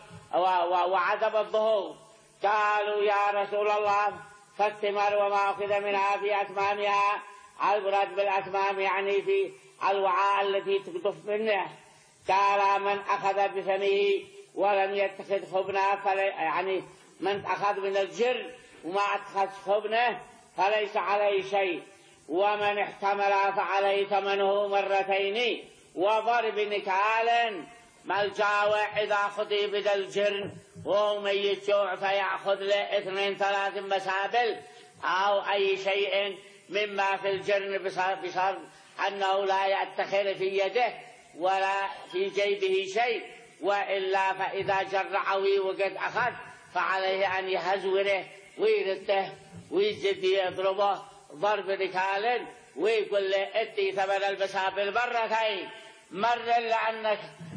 وعدم الظهور. قالوا يا رسول الله فالثمر وما أخذ منها في أكمامها، المراد بالأكمام يعني في الوعاء التي تقطف منه. قال من أخذ بفمه ولم يتخذ خبنه فلي يعني من أخذ من الجر وما أتخذ خبنه فليس عليه شيء، ومن احتمل فعليه ثمنه مرتين وضرب نكال. ما الجاوع إذا خذي بدا الجرن وهو ميت جوع فيأخذ له اثنين ثلاث مسابل أو أي شيء مما في الجرن بشرط أنه لا يدخر في يده ولا في جيبه شيء، وإلا فإذا جر عوي وقد أخذ فعليه أن يهزوره ويرده ويزد يضربه ضرب نكال، ويقول له ادي ثمن المسابل مرتين، مر لأنك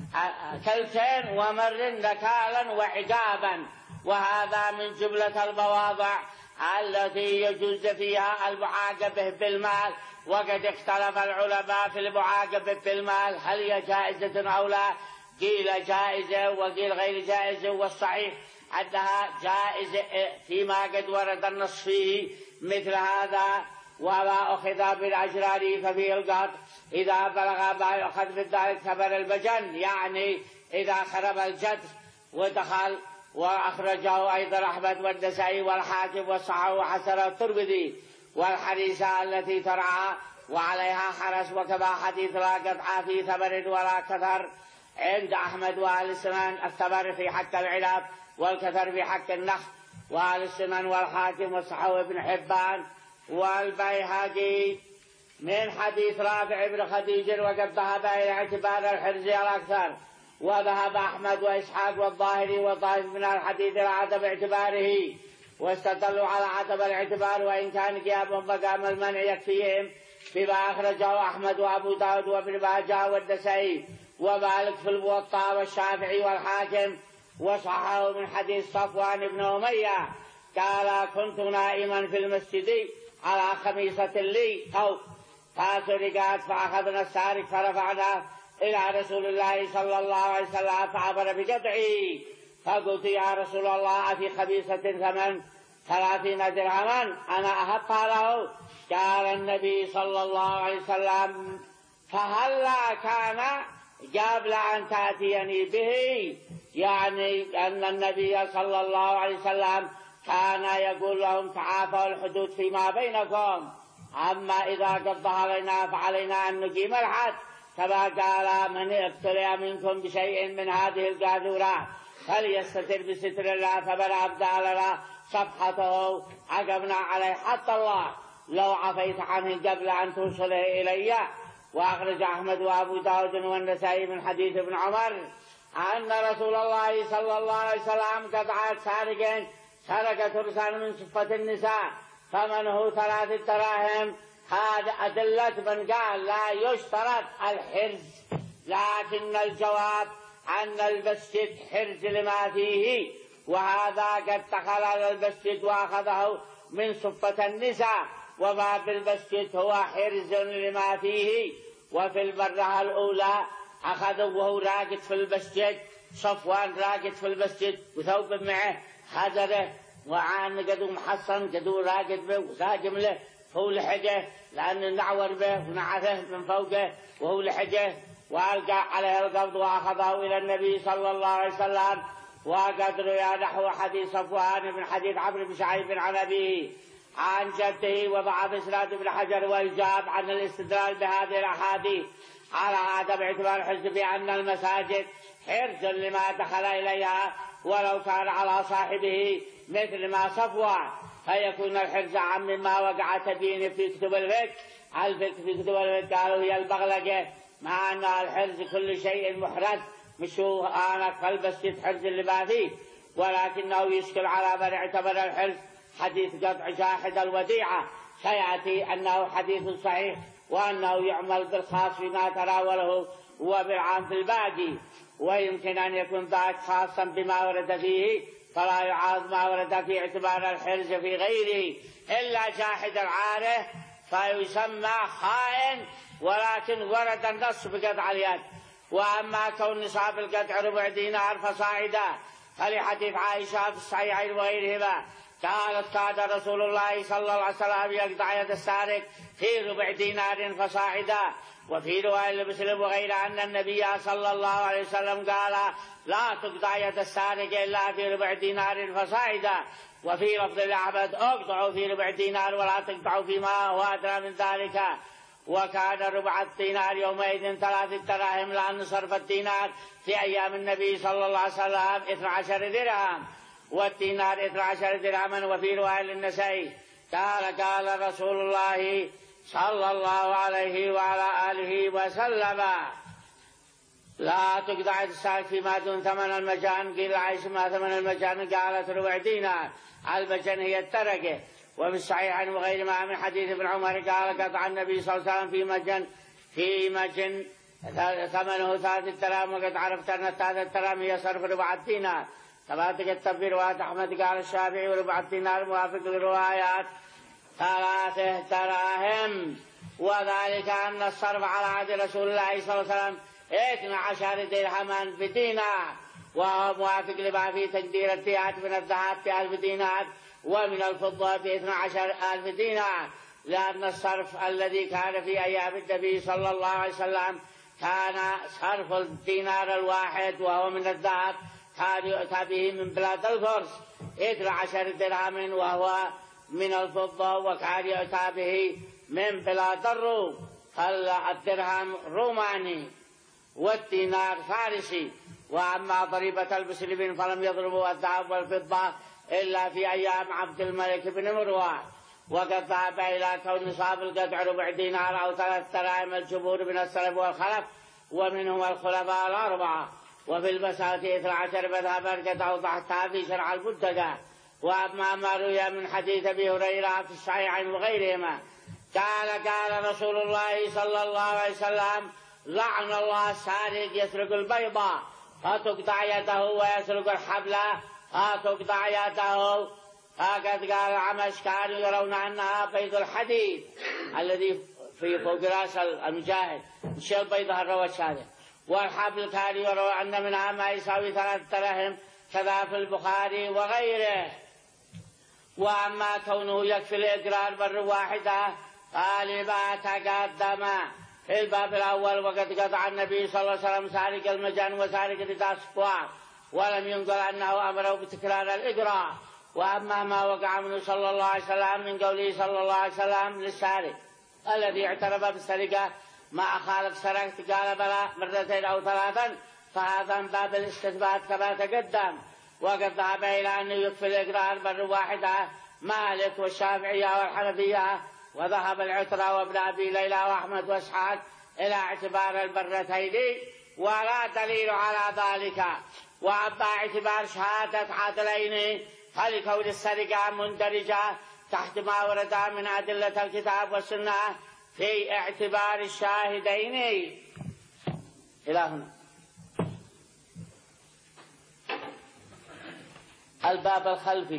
كلتين ومر نكالا وعقابا. وهذا من جملة المواضع التي يجوز فيها المعاقبة بالمال، وقد اختلف العلماء في المعاقبة بالمال هل هي جائزة أو لا، قيل جائزة وقيل غير جائزة، والصحيح أنها جائزة فيما قد ورد النص فيه مثل هذا. وما أخذ بالأجرار ففيه القطع إذا بلغ ما يؤخذ بالذلك ثمن المجن، يعني إذا خرب الجد ودخل. وأخرجه أيضا أحمد والنسائي والحاكم والصحاح وحسن الترمذي. والحريسة التي ترعى وعليها حرس، وكما حديث لا قطع في ثمر ولا كثر عند أحمد وأهل السنن، الثمر في حق العنب والكثر في حق النخل، وأهل السنن والحاكم والصحاح وابن حبان والبيهقي من حديث رافع بن خديج، وقد ذهب إلى اعتبار الحرز الأكثر. وذهب أحمد وإسحاق والظاهري وطائف من الحديث إلى عدم اعتباره، واستدلوا على عدم الاعتبار وإن كان قيام مقام المنع يكفيهم بما أخرجه أحمد وأبو داود وابن ماجه والنسائي ومالك في الموطأ والشافعي والحاكم، وصححه من حديث صفوان بن أمية قال كنت نائما في المسجد على خميصة لي أو فسرقت فأخذنا السارق فرفعنا إلى رسول الله صلى الله عليه وسلم فعبر بقطعه، فقلت يا رسول الله في خميصة ثمن ثلاثين درهما أنا أهبها له؟ قال النبي صلى الله عليه وسلم فهلا كان قبل أن تأتيني به، يعني أن النبي صلى الله عليه وسلم كان يقول لهم تعافوا الحدود فيما بينكم، أما إذا قد ظهر لنا فعلينا أن نقيم الحد، كما قال من ابتلي منكم بشيء من هذه القاذورات فليستتر بستر الله فمن أبدى لنا صفحته عقبنا عليه حتى الله لو عفيت عنه قبل أن توصله إلي. وأخرج أحمد وأبو داود والنسائي من حديث ابن عمر أن رسول الله صلى الله عليه وسلم قطعت سارقا سرق ترسان من صفة النساء ثمنه ثلاث دراهم. هذا أدلة من قال لا يشترط الحرز، لكن الجواب أن المسجد حرز لما فيه، وهذا قد دخل على المسجد وأخذه من صفة النساء، وباب المسجد هو حرز لما فيه. وفي المرة الأولى أخذه وهو راقد في المسجد، صفوان راقد في المسجد وثوب معه حجره وعان قدو محصن قدو راقد به وساجم له فهو لحجه لأن نعور به ونعثه من فوقه وهو لحجه، وألقى عليه القبض وأخذه إلى النبي صلى الله عليه وسلم. وقد روى نحو حديث صفوان من حديث عمرو بن شعيب عن أبيه عن جده. وضعف إسناد ابن حجر ويجاب عن الاستدلال بهذه الأحاديث على هذا باعتبار الحرز بأن المساجد حرز لما دخل إليها ولو كان على صاحبه مثل ما صفوه، فيكون الحرز عن مما وقع تبيين في كتب الفقه. الفقه في كتب الفقه قالوا هي البغلقة، مع أن الحرز كل شيء محرز، مش هو أنا فالبسيط حرز اللي ما فيه، ولكنه يشكل على من اعتبر الحرز حديث قطع شاحد الوديعة. سيأتي أنه حديث صحيح وأنه يعمل بالخاص فيما تناوله وبالعام في الباقي، ويمكن أن يكون ذلك خاصا بما ورد فيه فلا يعارض ما ورد في اعتبار الحرز في غيره إلا شاحد العارة فيسمى خائن، ولكن ورد النص بقطع اليد. وأما كون نصاب القطع ربع دينار فصاعدا فلحديث عائشة في الصحيحين وغيرهما قالت كان رسول الله صلى الله عليه وسلم يقطع يد السارق في ربع دينار فصاعدا. وفي رواية لمسلم وغيره أن النبي صلى الله عليه وسلم قال لا تقطع يد السارق إلا في ربع دينار فصاعدا. وفي لفظ لأحمد اقطعوا في ربع دينار ولا تقطعوا فيما هو أدنى من ذلك. وكان ربع الدينار يومئذ ثلاثة دراهم، لأن صرف الدينار في أيام النبي صلى الله عليه وسلم اثنى عشر درهم، والدينار اثنى عشر درهما. وفي رواية للنسائي قال قال رسول الله صلى الله عليه وعلى آله وسلم لا تقطع الساق فيما دون ثمن المجان. قيل عائشة ما ثمن المجان؟ قالت ربع دينار. المجان هي التركة. وفي الصحيح وغير ما من حديث ابن عمر قال قطع النبي صلى الله عليه وسلم في مجن في مجن ثمنه ثلاثة دراهم، وقد عرفت أن ثلاثة دراهم هي صرف ربع الدينار. كما تكتب في رواية أحمد قال الشافعي وربع الدينار موافق للروايات ثلاثة دراهم، وذلك أن الصرف على عهد رسول الله صلى الله عليه وسلم اثنى عشر درهما بدينار، وهو موافق لما في تقدير الديات من الذهب بألف دينار ومن الفضة باثنى عشر ألف دينار، لأن الصرف الذي كان في أيام النبي صلى الله عليه وسلم كان صرف الدينار الواحد وهو من الذهب كان يؤتى به من بلاد الفرس اثنى عشر درهم، وهو من الفضة وكان يؤتى به من بلاد الروم، فالدرهم روماني والدينار فارسي. وأما ضريبة المسلمين فلم يضربوا الذهب والفضة إلا في أيام عبد الملك بن مروان. وقد ذهب إلى كون نصاب القطع ربع دينار أو ثلاث دراهم الجمهور من السلف والخلف ومنهم الخلفاء الأربعة. وفي المسألة اثنى عشر مذهبا قد أوضحتها في شرع المنتقى. وأما ما روي من حديث أبي هريرة في الصحيحين وغيرهما قال قال رسول الله صلى الله عليه وسلم لعن الله السارق يسرق البيضة فتقطع يده ويسرق الحبل فتقطع يده. فقد قال عمش كانوا يرون أنها بيض الحديد الذي في فوق راس المجاهد مش البيضة الروش هذا، والحبل كانوا يرون أن منها ما يساوي ثلاث دراهم كذا في البخاري وغيره. وأما كونه يكفي الإقرار بر واحدة قال ما تقدم في الباب الأول وقد قطع النبي صلى الله عليه وسلم سارق المجان وسارق رداء صفوان، ولم ينقل أنه أمره بتكرار الإقرار. وأما ما وقع منه صلى الله عليه وسلم من قوله صلى الله عليه وسلم للسارق الذي اعترف بالسرقة ما أخالف سرقت قال بلى مرتين أو ثلاثا، فهذا من باب الاستثبات كما تقدم. وقد ذهب إلى أنه يكفي الإقرار بر واحدة مالك والشافعية والحنفية، وذهب العترة وابن أبي ليلى وأحمد وإسحاق إلى اعتبار البرتين ولا دليل على ذلك. وأما اعتبار شهادة عدلين فلكون السرقة مندرجة تحت ما ورد من أدلة الكتاب والسنة في اعتبار الشاهدين. إلى هنا الباب الخلفي.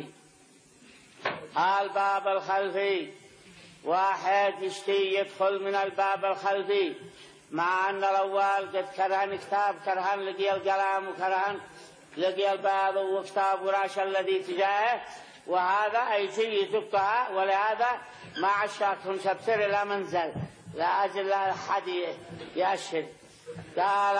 الباب الخلفي واحد يشتي يدخل من الباب الخلفي، مع أن الأول قد كرهن كتاب كرهن لقي القلم وكرهن لقي الباب وكتاب وراش الذي تجاهه، وهذا أي شيء يتبقى. ولهذا ما عشاكم سبسر إلى منزل لأجل أحد يأشهد. قال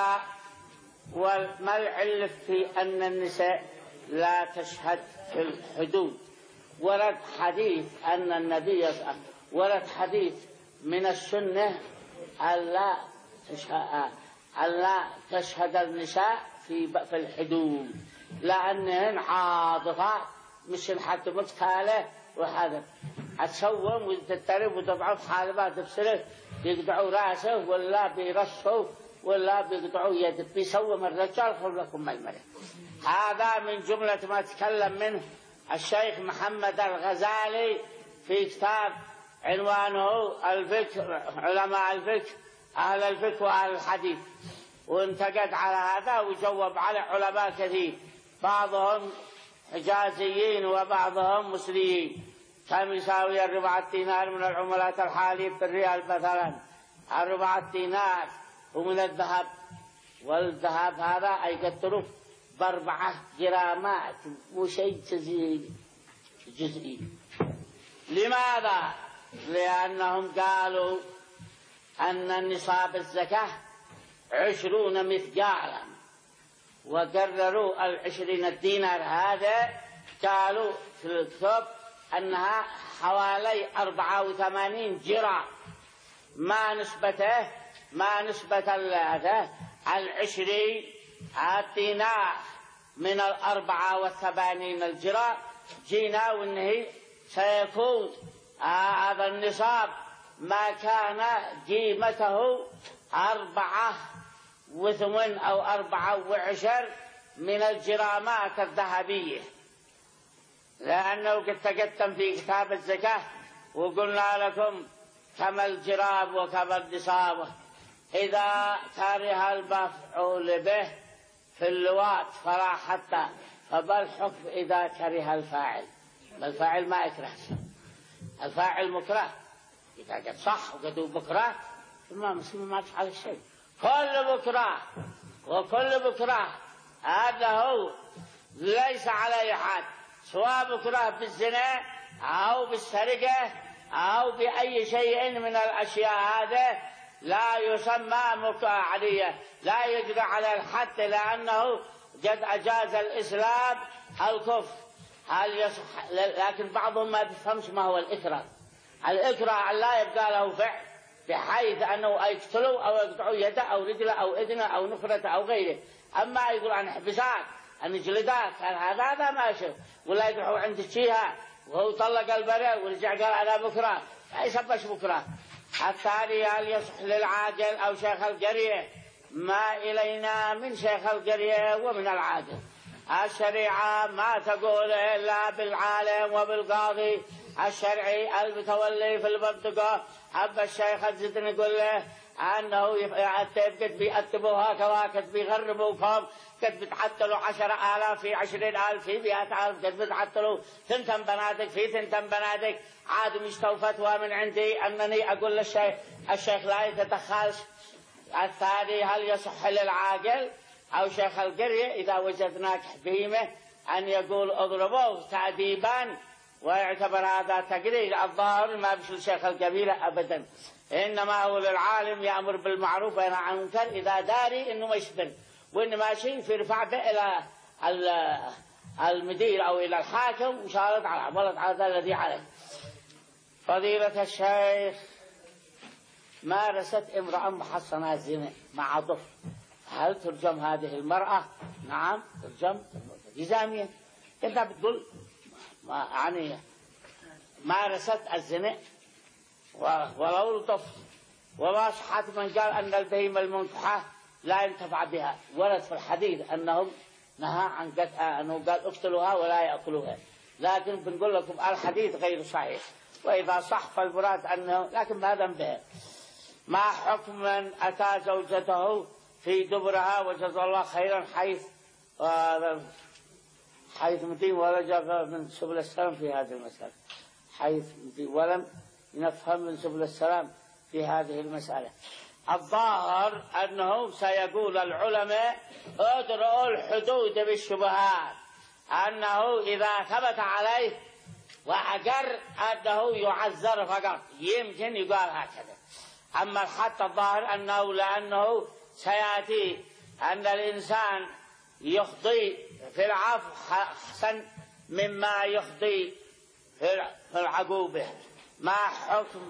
وما العلة في أن النساء لا تشهد في الحدود؟ ورد حديث أن النبي ورد حديث من السنة ألا تشهد ألا تشهد النساء في في الحدود لأنهن عاطفات مش حتى متكالة وهذا هتسوم وتترب وتضعف حالبات بسلك يقطعوا راسه ولا بيرصوا ولا بيقطعوا يده بيسوم الرجال خلكم ما المرأة. هذا من جملة ما تكلم منه الشيخ محمد الغزالي في كتاب عنوانه الفكر علماء الفكر أهل الفكر وأهل الحديث، وانتقد على هذا وجوب على علماء كثير بعضهم حجازيين وبعضهم مصريين. كم يساوي الربع دينار من العملات الحالية في الريال مثلا؟ الربع دينار ومن الذهب، والذهب هذا أي قدره بأربعة جرامات وشيء جزئي جزئي. لماذا؟ لأنهم قالوا أن النصاب الزكاة عشرون مثقالا، وقرروا العشرين الدينار هذا قالوا في الكتب أنها حوالي أربعة وثمانين جرام. ما نسبته ما نسبة هذا العشرين الدينار من الأربعة وثمانين الجرام؟ جينا وإنه سيكون هذا النصاب ما كان قيمته أربعة وثمن أو أربعة وعشر من الجرامات الذهبية، لأنه قد تقدم في كتاب الزكاة وقلنا لكم كما الجراب وكما النصاب. إذا كره المفعول به في اللواط فلا حتى، فبل حكم إذا كره الفاعل. الفاعل ما يكره، الفاعل مكره إذا قد صح وقد بكره ما مسلم ما تفعل الشيء. كل بكره وكل بكره هذا هو ليس عليه حد، سواء بكره بالزنا أو بالسرقة أو بأي شيء من الأشياء هذا لا يسمى مكاعدية، لا يجرى على الحد، لأنه قد أجاز الإسلام الكفر. هل يصح؟ لكن بعضهم ما بيفهمش ما هو الإكراه. الإكراه لا يبقى له فعل بحيث أنه يقتلوا أو يقطعوا يده أو رجله أو إذنه أو نخرته أو غيره. أما يقول عن حبسات أن جلدات هذا هذا ماشي، ولا يروحوا عند الشيها وهو طلق البريء ورجع قال أنا بكرة، لا يسبش بكرة. الثاني هل يصح للعاقل أو شيخ القرية؟ ما إلينا من شيخ القرية ومن العاقل. الشريعة ما تقول إلا بالعالم وبالقاضي الشرعي المتولي في المنطقة. أما الشيخ الزيد يقول له أنه قد بيأتبوها كوا قد بيغربوكم، قد بتعطلوا عشرة آلاف في عشرين آلاف في مئة آلاف، قد بتعطلوا ثنتم بنادق في ثنتم بنادق. عاد مشتوا فتوى من عندي أنني أقول للشيخ الشيخ لا يتدخلش. الثاني هل يصح للعاقل أو شيخ القرية إذا وجدناك بهيمة أن يقول اضربوه تأديبا ويعتبر هذا تقرير؟ الظاهر ما بشل شيخ القبيلة أبدا، إنما هو للعالم يأمر بالمعروف وينهى عن المنكر إذا داري إنه ما يشبن، وإن ماشي في رفع به إلى المدير أو إلى الحاكم وشارط على عملت على ذا الذي عليه. فضيلة الشيخ، مارست امرأة محصنة الزنا مع طفل، هل ترجم هذه المرأة؟ نعم ترجم جزاميا. أنت بتقول يعني مارست الزنا ولو طفل، وما صحت من قال أن البهيمة المنكحة لا ينتفع بها. ورد في الحديث أنه نهى عن قتلها، أنه قال اقتلوها ولا يأكلوها، لكن بنقول لكم الحديث غير صحيح، وإذا صح فالمراد أنه لكن ما ذنبه. ما حكم من أتى زوجته في دبرها وجزا الله خيرا حيث حيث مدين ورجع من سبل السلام في هذه المسألة، حيث ولم نفهم من سبل السلام في هذه المسألة. الظاهر أنه سيقول العلماء ادرؤوا الحدود بالشبهات، أنه إذا ثبت عليه وأقر أنه يعذر فقط، يمكن يقال هكذا. أما الحد الظاهر أنه لأنه سيأتي أن الإنسان يخطي في العفو أحسن مما يخطي في العقوبة. ما حكم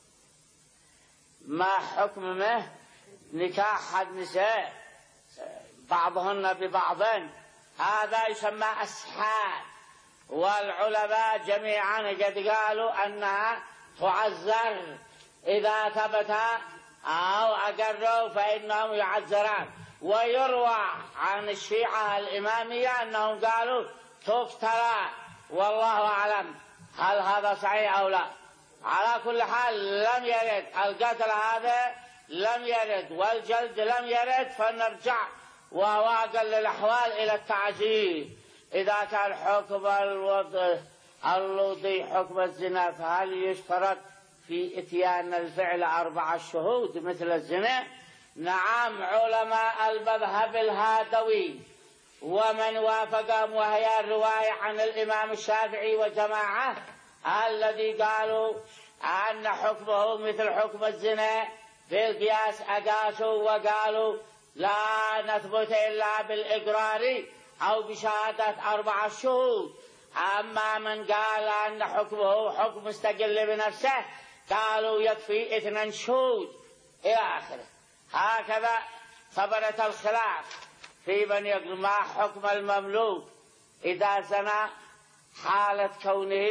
ما حكمه نكاح النساء بعضهن ببعض؟ هذا يسمى أسحار، والعلماء جميعا قد قالوا أنها تعذر إذا ثبت أو أقروا فإنهم يعذران. ويروى عن الشيعة الإمامية أنهم قالوا تقتل، والله أعلم هل هذا صحيح أو لا. على كل حال لم يرد القتل، هذا لم يرد، والجلد لم يرد، فنرجع وهو أقل الأحوال إلى التعزير. إذا كان حكم الوضي حكم الزنا، فهل يشترط في إتيان الفعل أربعة شهود مثل الزنا؟ نعم، علماء المذهب الهادوي ومن وافقهم، وهي الرواية عن الإمام الشافعي وجماعة الذي قالوا أن حكمه مثل حكم الزنا في القياس، أقاسوا وقالوا لا نثبت إلا بالإقرار أو بشهادة أربعة شهود. أما من قال أن حكمه حكم مستقل بنفسه قالوا يكفي اثنين شهود إلى آخره. هكذا ثبت الخلاف في من يقول ما حكم المملوك إذا زنى حالة كونه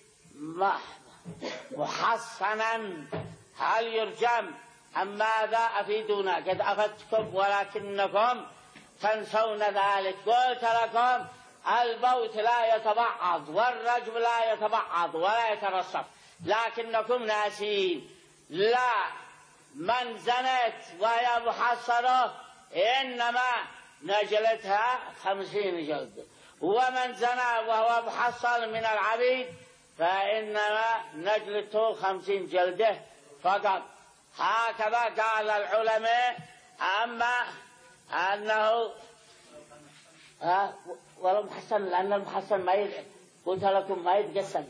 محصنا، هل يرجم أم ماذا؟ أفيدونا، قد أفدتكم ولكنكم تنسون ذلك. قلت لكم الموت لا يتبعض والرجم لا يتبعض ولا يترصف، لكنكم ناسين. لا، من زنت وهي محصنة إنما نجلتها خمسين جلد، ومن زنى وهو محصن من العبيد فإنما نجلته خمسين جلده فقط. هكذا قال العلماء. أما أنه ها ولو محصن، لأن المحصن ما يد... قلت لكم ما يتقسم.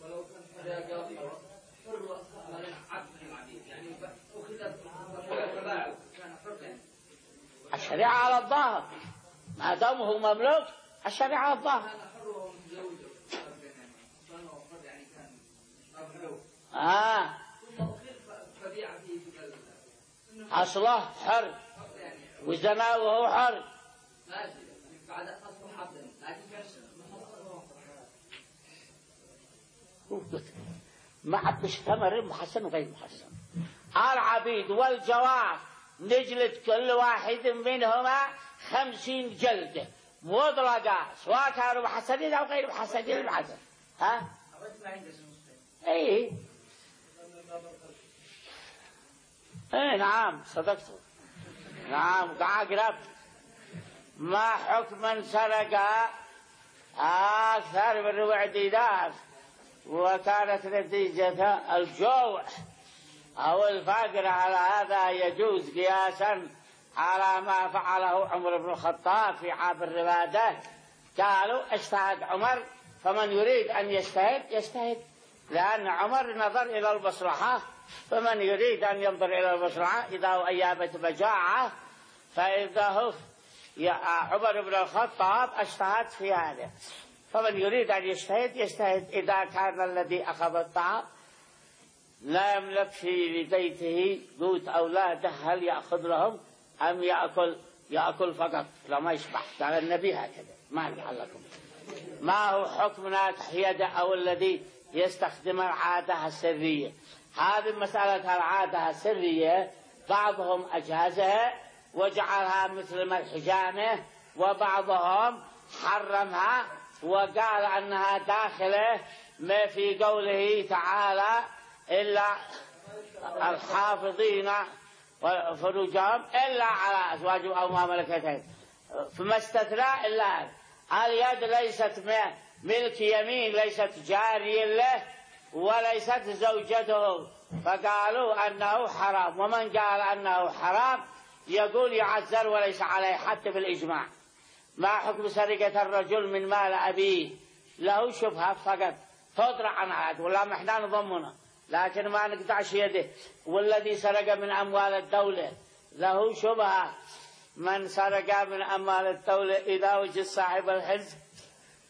الشريعة على الظاهر، ما دام هو مملوك الشريعة على الظاهر. آه أصله حر وزنا وهو حر. ما عدش ثمر محسن وغير محسن. العبيد والجوار نجلد كل واحد منهما خمسين جلدة مطلقة، سواء كانوا محسنين أو غير محسنين العزل. ها؟ ايه ايه نعم صدقت. نعم قاعد. ما حكم من سرق أكثر من ربع دينار وكانت نتيجة الجوع أو الفقر؟ على هذا يجوز قياسا على ما فعله عمر بن الخطاب في عام الربادة. قالوا اجتهد عمر، فمن يريد أن يجتهد يجتهد، لأن عمر نظر إلى المصلحة، فمن يريد أن ينظر إلى المصلحة إذا هو أيابة مجاعة فإذا هو عمر بن الخطاب اجتهد في هذا. فمن يريد أن يجتهد يجتهد. إذا كان الذي أخذ الطعام لا يملك في بيته قوت أولاده هل يأخذ لهم أم يأكل يأكل فقط لما يشبع؟ قال النبي هكذا. ما نفعل لكم. ما هو حكم ناكح يده أو الذي يستخدم العادة السرية؟ هذه مسألة العادة السرية بعضهم أجازها وجعلها مثل ما الحجامة، وبعضهم حرمها وقال أنها داخلة ما في قوله تعالى إلا الحافظين فروجهم إلا على أزواجهم أو ما ملكت، فما استثنى إلا اليد ليست ملك يمين، ليست جارية له وليست زوجته، فقالوا أنه حرام. ومن قال أنه حرام يقول يعذر وليس عليه حتى بالإجماع. ما حكم سرقة الرجل من مال أبيه؟ له شبهة فقط تدرع عن عاد ولا محنا نضمنه، لكن ما نقطعش يده. والذي سرق من أموال الدولة له شبهة. من سرق من أموال الدولة إذا وجد صاحب الحرز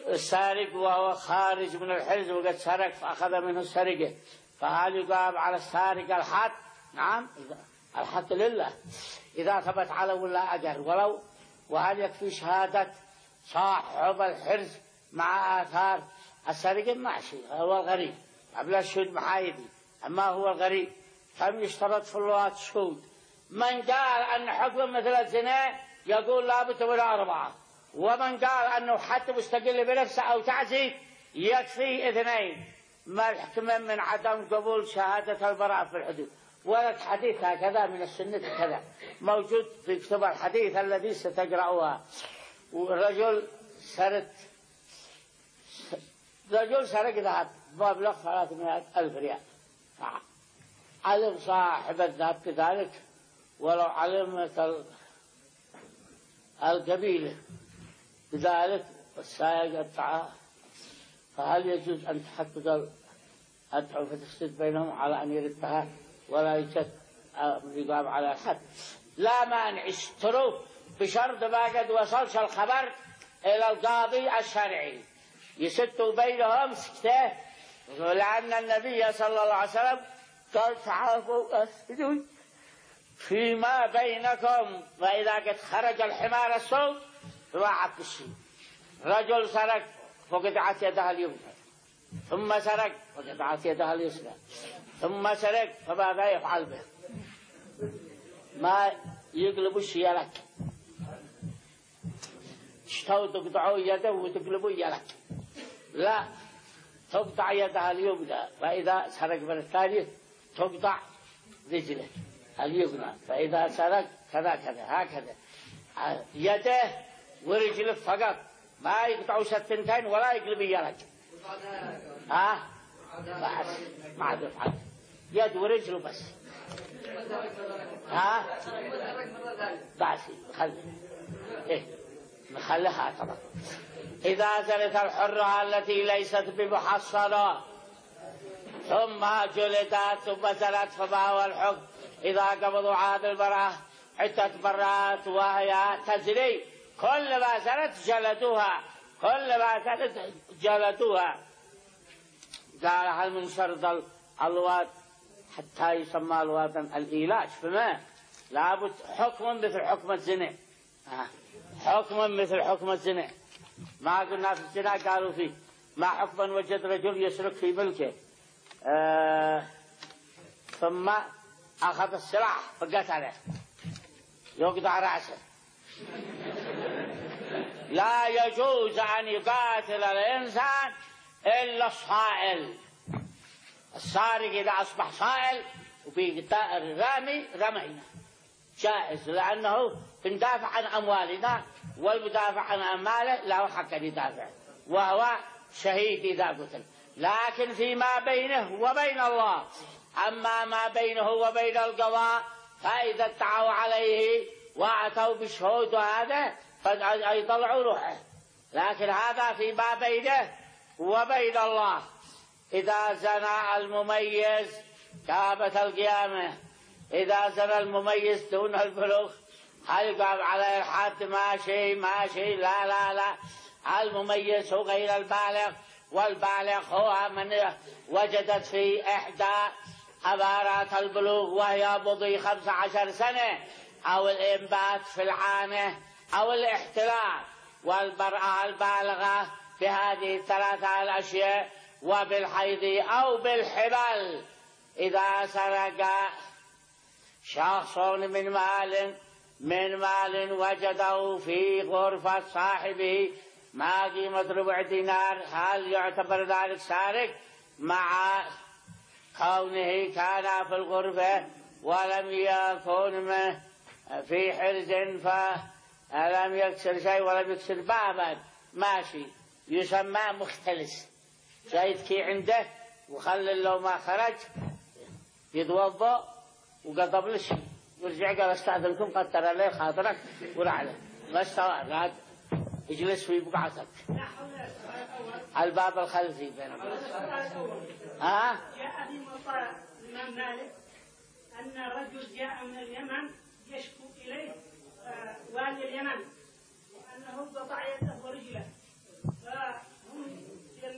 السارق وهو خارج من الحرز وقد سرق فأخذ منه السرقة، فهل يقام على السارق الحد؟ نعم الحد لله إذا ثبت على ولا أجر ولو. وهل يكفي شهادة صاحب الحرز مع آثار السرقة؟ ماشي، هو الغريب قبل الشهود محايدي. أما هو الغريب كم يشترط في اللغات الشهود؟ من قال أن حكم مثل الزنا يقول لابد من أربعة، ومن قال أنه حتى مستقل بنفسه أو تعزيز يكفي اثنين. ما الحكمة من عدم قبول شهادة البراءة في الحدود؟ ورد حديث هكذا من السنة كذا موجود في كتب الحديث الذي ستقرأوها. ورجل سرق رجل سرق ذهب مبلغ ثلاثمائة ألف ريال، علم صاحب الذهب كذلك ولو علمت القبيلة بذلك والسائق أدفعها، فهل يجوز أن تحقق الأدفع فتفسد بينهم على أن يردها ولا يوجد رقاب على الحد؟ لا مانع، اشتروا بشرط ما قد وصلش الخبر إلى القاضي الشرعي يسدوا بينهم سكته، لأن النبي صلى الله عليه وسلم قال تعافوا أسدوا فيما بينكم، وإذا قد خرج الحمار السوق راعت الشيء. رجل سرق فقطعت يدها اليمنى، ثم سرق فقطعت يدها اليسرى، ثم سرق، فماذا يفعل به؟ ما يقلب الشيء لك، اشتوا تقطعوا يده وتقلبوا يدك، لا تقطع يدها اليمنى، فإذا سرق من الثاني تقطع رجله اليمنى، فإذا سرق كذا كذا هكذا يده ورجله فقط، ما يقطعوا ستنتين ولا يقلب يدك. ها بس ما عاد يفعل يد ورجله بس. ها بس خلي ايه نخليها طبعا. إذا زنت الحرة التي ليست بمحصنة ثم جلدت ثم زنت فما هو الحكم؟ إذا قبضوا عاد البراءة عدة مرات وهي تزني كل ما زنت جلدوها، كل ما زنت جلدوها. قال هل من شرط الواد حتى يسمى الوادا الإيلاج؟ فما لابد حكم مثل حكم الزنا، حكم مثل حكم الزنا. ما قلنا في الزنا قالوا فيه ما حكما وجد رجل يسرق في ملكه آه ثم أخذ السلاح فقتله يقطع رأسه. لا يجوز أن يقاتل الإنسان إلا الصائل. السارق إذا أصبح صائل وبيقطع الرامي رمينا جائز، لأنه بندافع عن أموالنا والمدافع عن أمواله له حق أن يدافع وهو شهيد إذا قتل. لكن فيما بينه وبين الله، أما ما بينه وبين القضاء فإذا ادعوا عليه وأتوا بشهود هذا فيطلعوا روحه، لكن هذا فيما بينه وبين الله. إذا زنى المميز قامت القيامة. إذا زنى المميز دون البلوغ هل يقام عليه الحد؟ ماشي ماشي لا لا لا، المميز هو غير البالغ، والبالغ هو من وجدت في إحدى أمارات البلوغ وهي مضي خمس عشر سنة، أو الإنبات في العانة أو الاحتلام. والمرأة البالغة بهذه الثلاثة الأشياء وبالحيض أو بالحبل. إذا سرق شخص من مال من مال وجده في غرفة صاحبه ما قيمة ربع دينار، هل يعتبر ذلك سارق مع كونه كان في الغرفة ولم يكن في حرز فلم يكسر شيء ولم يكسر بابا؟ ماشي، يسمى مختلس. جايد كي عنده وخلي لو ما خرج يتوضأ وقضب له شيء يرجع قال استأذنكم قد ترى لي خاطرك ورعله ما استوى قاعد اجلس في بقعتك الباب الخلفي بينهم. ها جاء في موطأ الإمام مالك أن رجل جاء من اليمن يشكو إليه والي اليمن وأنه قطع يده ورجله،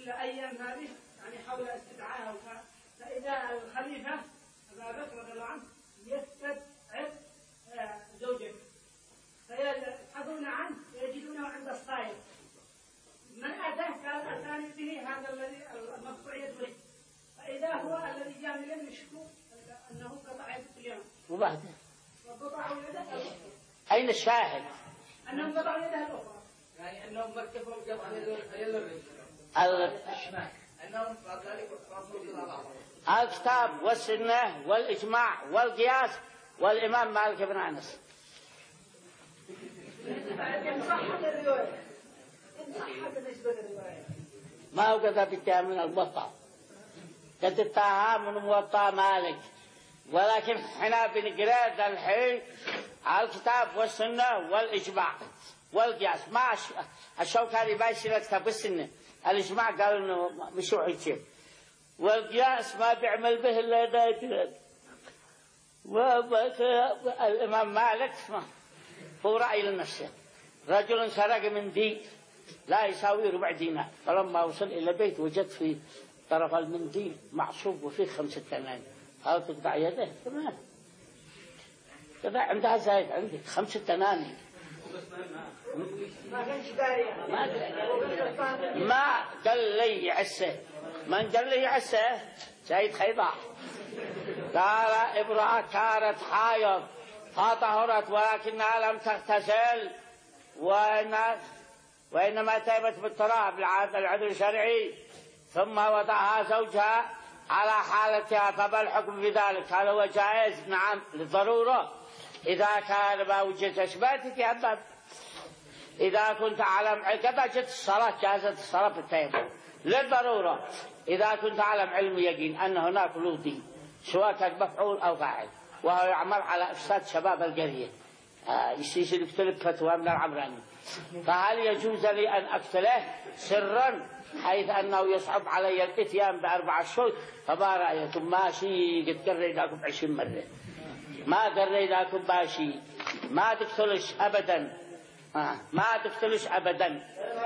الأيام هذه يعني حول استدعائها، فإذا الخليفة أبا بكر رضي الله عنه يستدعي زوجته فيبحثون عنه ويجدونه عند الصائد. من أتاه قال أتاني به هذا الذي المقطوع يده، فإذا هو الذي جاء من يشكو أنه قطع يده اليوم. وبعده وقطعوا يده الأخرى. أين الشاهد؟ أنهم قطعوا يده الأخرى. يعني أنهم مكتفوا بقطع يد الرجل. أنهم ذلك الكتاب والسنة والإجماع والقياس والإمام مالك بن أنس. ما هو قد اتها من الموطأ، قد اتها من موطأ مالك، ولكن احنا بنقرأ الحين على الكتاب والسنة والإجماع والقياس. ما الشوكاني بايش الكتاب والسنة، الإجماع قالوا إنه مشروع شيء، والقياس ما بيعمل به إلا إذا يجرد. والإمام مالك هو رأي لنفسه، رجل سرق من دين لا يساوي ربع دينار، فلما وصل إلى البيت وجد في طرف المنديل معصوب وفيه خمسة تنانين، قال تقطع يده؟ تمام كذا عندها زايد عندك خمسة تنانين. ما قال لي يعسه، من قال لي يعسه سيد خيضاء. قال امرأة كانت حائض فطهرت ولكنها لم تغتسل وإن وإنما تيبت بالتراب العذر الشرعي، ثم وضعها زوجها على حالتها، فما الحكم في ذلك؟ قال هو جائز نعم للضرورة إذا كان ما وجدت أشباتك يا أباب. إذا كنت على كذا جت الصلاة جازت الصلاة بالتيمم للضرورة، إذا كنت على علم يقين أن هناك له دين سواء كان مفعول أو فاعل، وهو يعمل على إفساد شباب القرية، آه يصير يقتلك فتوى من العمراني، فهل يجوز لي أن أقتله سرا حيث أنه يصعب علي الإتيان بأربع أشهر؟ فما رأيكم؟ ماشي قد قريناكم عشرين مرة، ما قريناكم ماشي، ما تقتلش أبدا، آه. ما تقتلش أبدا.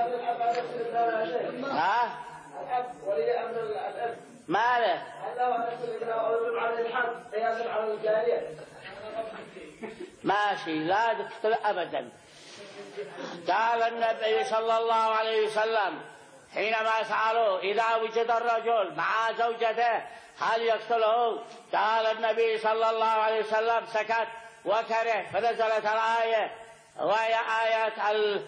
ها؟ ولي أمر الأب ما له؟ ماشي لا تقتل أبدا. قال النبي صلى الله عليه وسلم حينما سألوه إذا وجد الرجل مع زوجته هل يقتله؟ قال النبي صلى الله عليه وسلم سكت وكره، فنزلت الآية وهي آية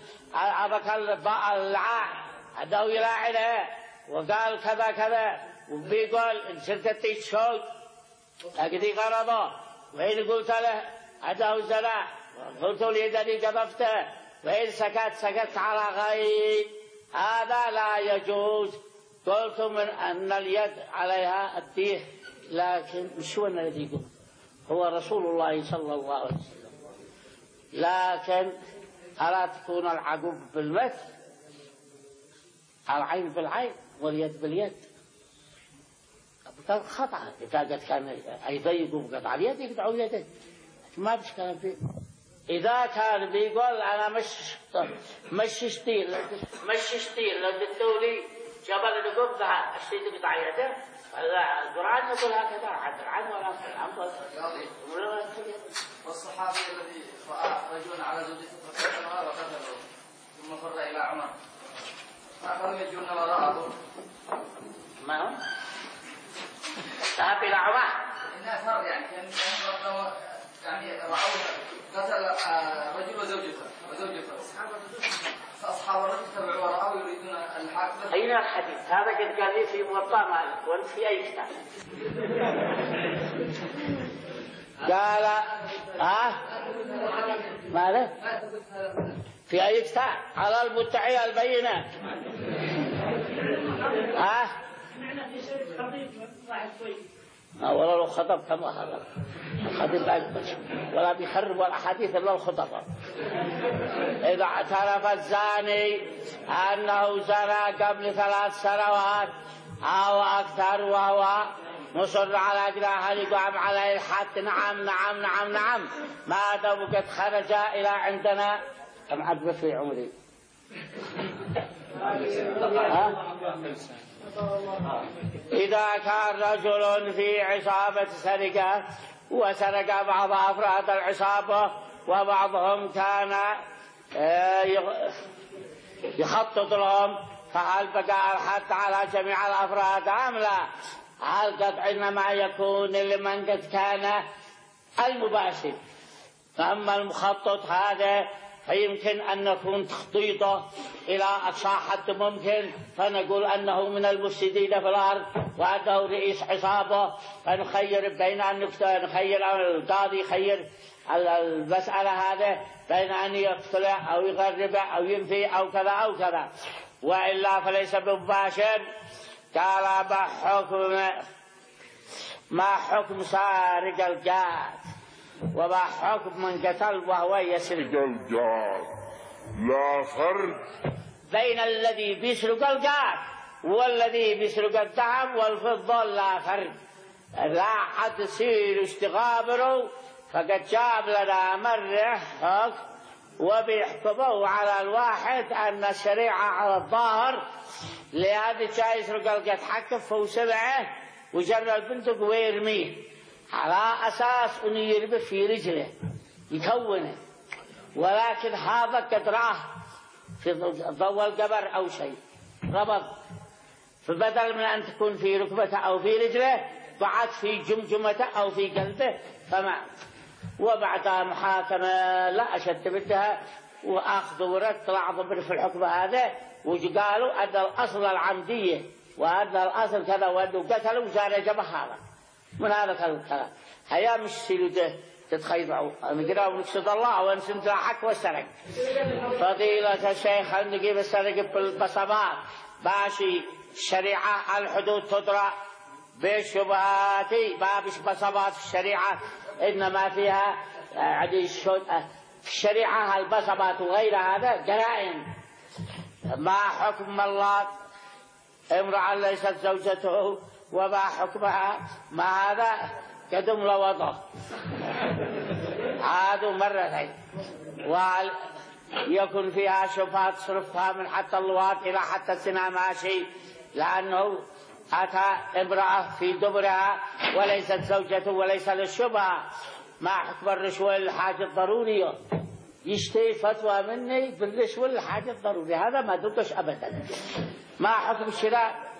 العاء أنه يلاعنه، وقال كذا كذا، وبيقول إن سرت الشوق أقدي غرضه، وإن قلت له أنه زنا قلت لي قذفته، وإن سكت سكت على غير هذا لا يجوز. قلت من أن اليد عليها الديه، لكن مش هو الذي يقول، هو رسول الله صلى الله عليه وسلم. لكن ألا تكون العقوب بالمثل، العين بالعين واليد باليد، كان خطأ. إذا قد كان يضيقوا بقطع اليد يقطعوا يده، ما فيش كلام فيه. إذا كان بيقول أنا مش مش شتيل مش شتيل لو تقولي جبل نقوم ذا أشتي تقطع يده، القرآن يقول هكذا عن العين ولا الأمر. والصحابي الذي رأى رجلا على زوجته فقتلها وقتله ثم فر إلى عمر فأخذوا يجون وراءه. ما هو؟ ذهب إلى عمر. إنها فر يعني كان يعني رأوه قتل رجل وزوجته وزوجته فأصحاب الرجل تبعوا وراءه يريدون الحاكم. أين الحديث هذا؟ قد قال لي في موطأ مالك، وأنت في أي كتاب؟ قال ها ماله في أي كتاب؟ على المدعي البينة. ها ولا لو خطب كما هذا خطب ولا بيخرب الأحاديث إلا الخطب. إذا اعترف الزاني أنه زنى قبل ثلاث سنوات أو أكثر وهو مصر على جراحة يقام عليه الحد، نعم نعم نعم نعم ما دام قد خرج إلى عندنا. كم عدوى في عمري إذا كان رجل في عصابة سرقة وسرق بعض أفراد العصابة وبعضهم كان يخطط لهم، فهل بقى الحد على جميع الأفراد أم لا؟ هل قد إنما يكون لمن قد كان المباشر، فأما المخطط هذا فيمكن أن يكون تخطيطه إلى أقصى حد ممكن، فنقول أنه من المفسدين في الأرض وأنه رئيس عصابة، فنخير بين أن نخير القاضي يخير المسألة هذا بين أن يقتله أو يغربه أو ينفي أو كذا أو كذا، وإلا فليس بمباشر. قال ما حكم ما حكم سارق الجاد وما حكم من قتل وهو يسرق الجاد؟ لا فرق بين الذي بيسرق الجاد والذي بيسرق الذهب والفضة، لا فرق. لا حد يصير اشتغابره، فقد جاب لنا مرة حكم وبيحكموا على الواحد أن الشريعة على الظاهر، لهذا جاي يسرق الجاد حكف وسبعه وجرى البندق ويرميه على أساس أنه يربط في رجله يكونه، ولكن هذا قد راه في ضوء القبر أو شيء ربط، فبدل من أن تكون في ركبته أو في رجله بعد في جمجمته أو في قلبه فما. وبعد محاكمة لا أشد بدها وأخذ ورد طلع ضبر في الحكم هذا، وقالوا أن الأصل العمدية وأن الأصل كذا وأنه قتلوا وزار جبه هذا من هذا الكلام. هيا مش سيلوده تتخيطوا نقرأ ونقصد الله ونسند الحق والسرق. فضيلة الشيخ نجيب السرق بالبصمات باشي الشريعة الحدود تدرى بالشبهات، باب بصمات الشريعة إنما فيها عدي الشريعة البصمات وغير هذا جرائم. ما حكم الله امرأة ليست زوجته وما حكمها؟ ما هذا قدم لوضع عادوا مرتين، ويكون فيها شبهات صرفها من حتى اللواط إلى حتى الزنا ماشي، لأنه أتى امرأة في دبرها وليست زوجته وليس للشبهة. ما حكم الرشوة للحاجة الضرورية؟ يشتي فتوى مني بالرشوة للحاجة الضرورية، هذا ما دقش أبدا. ما حكم الشراء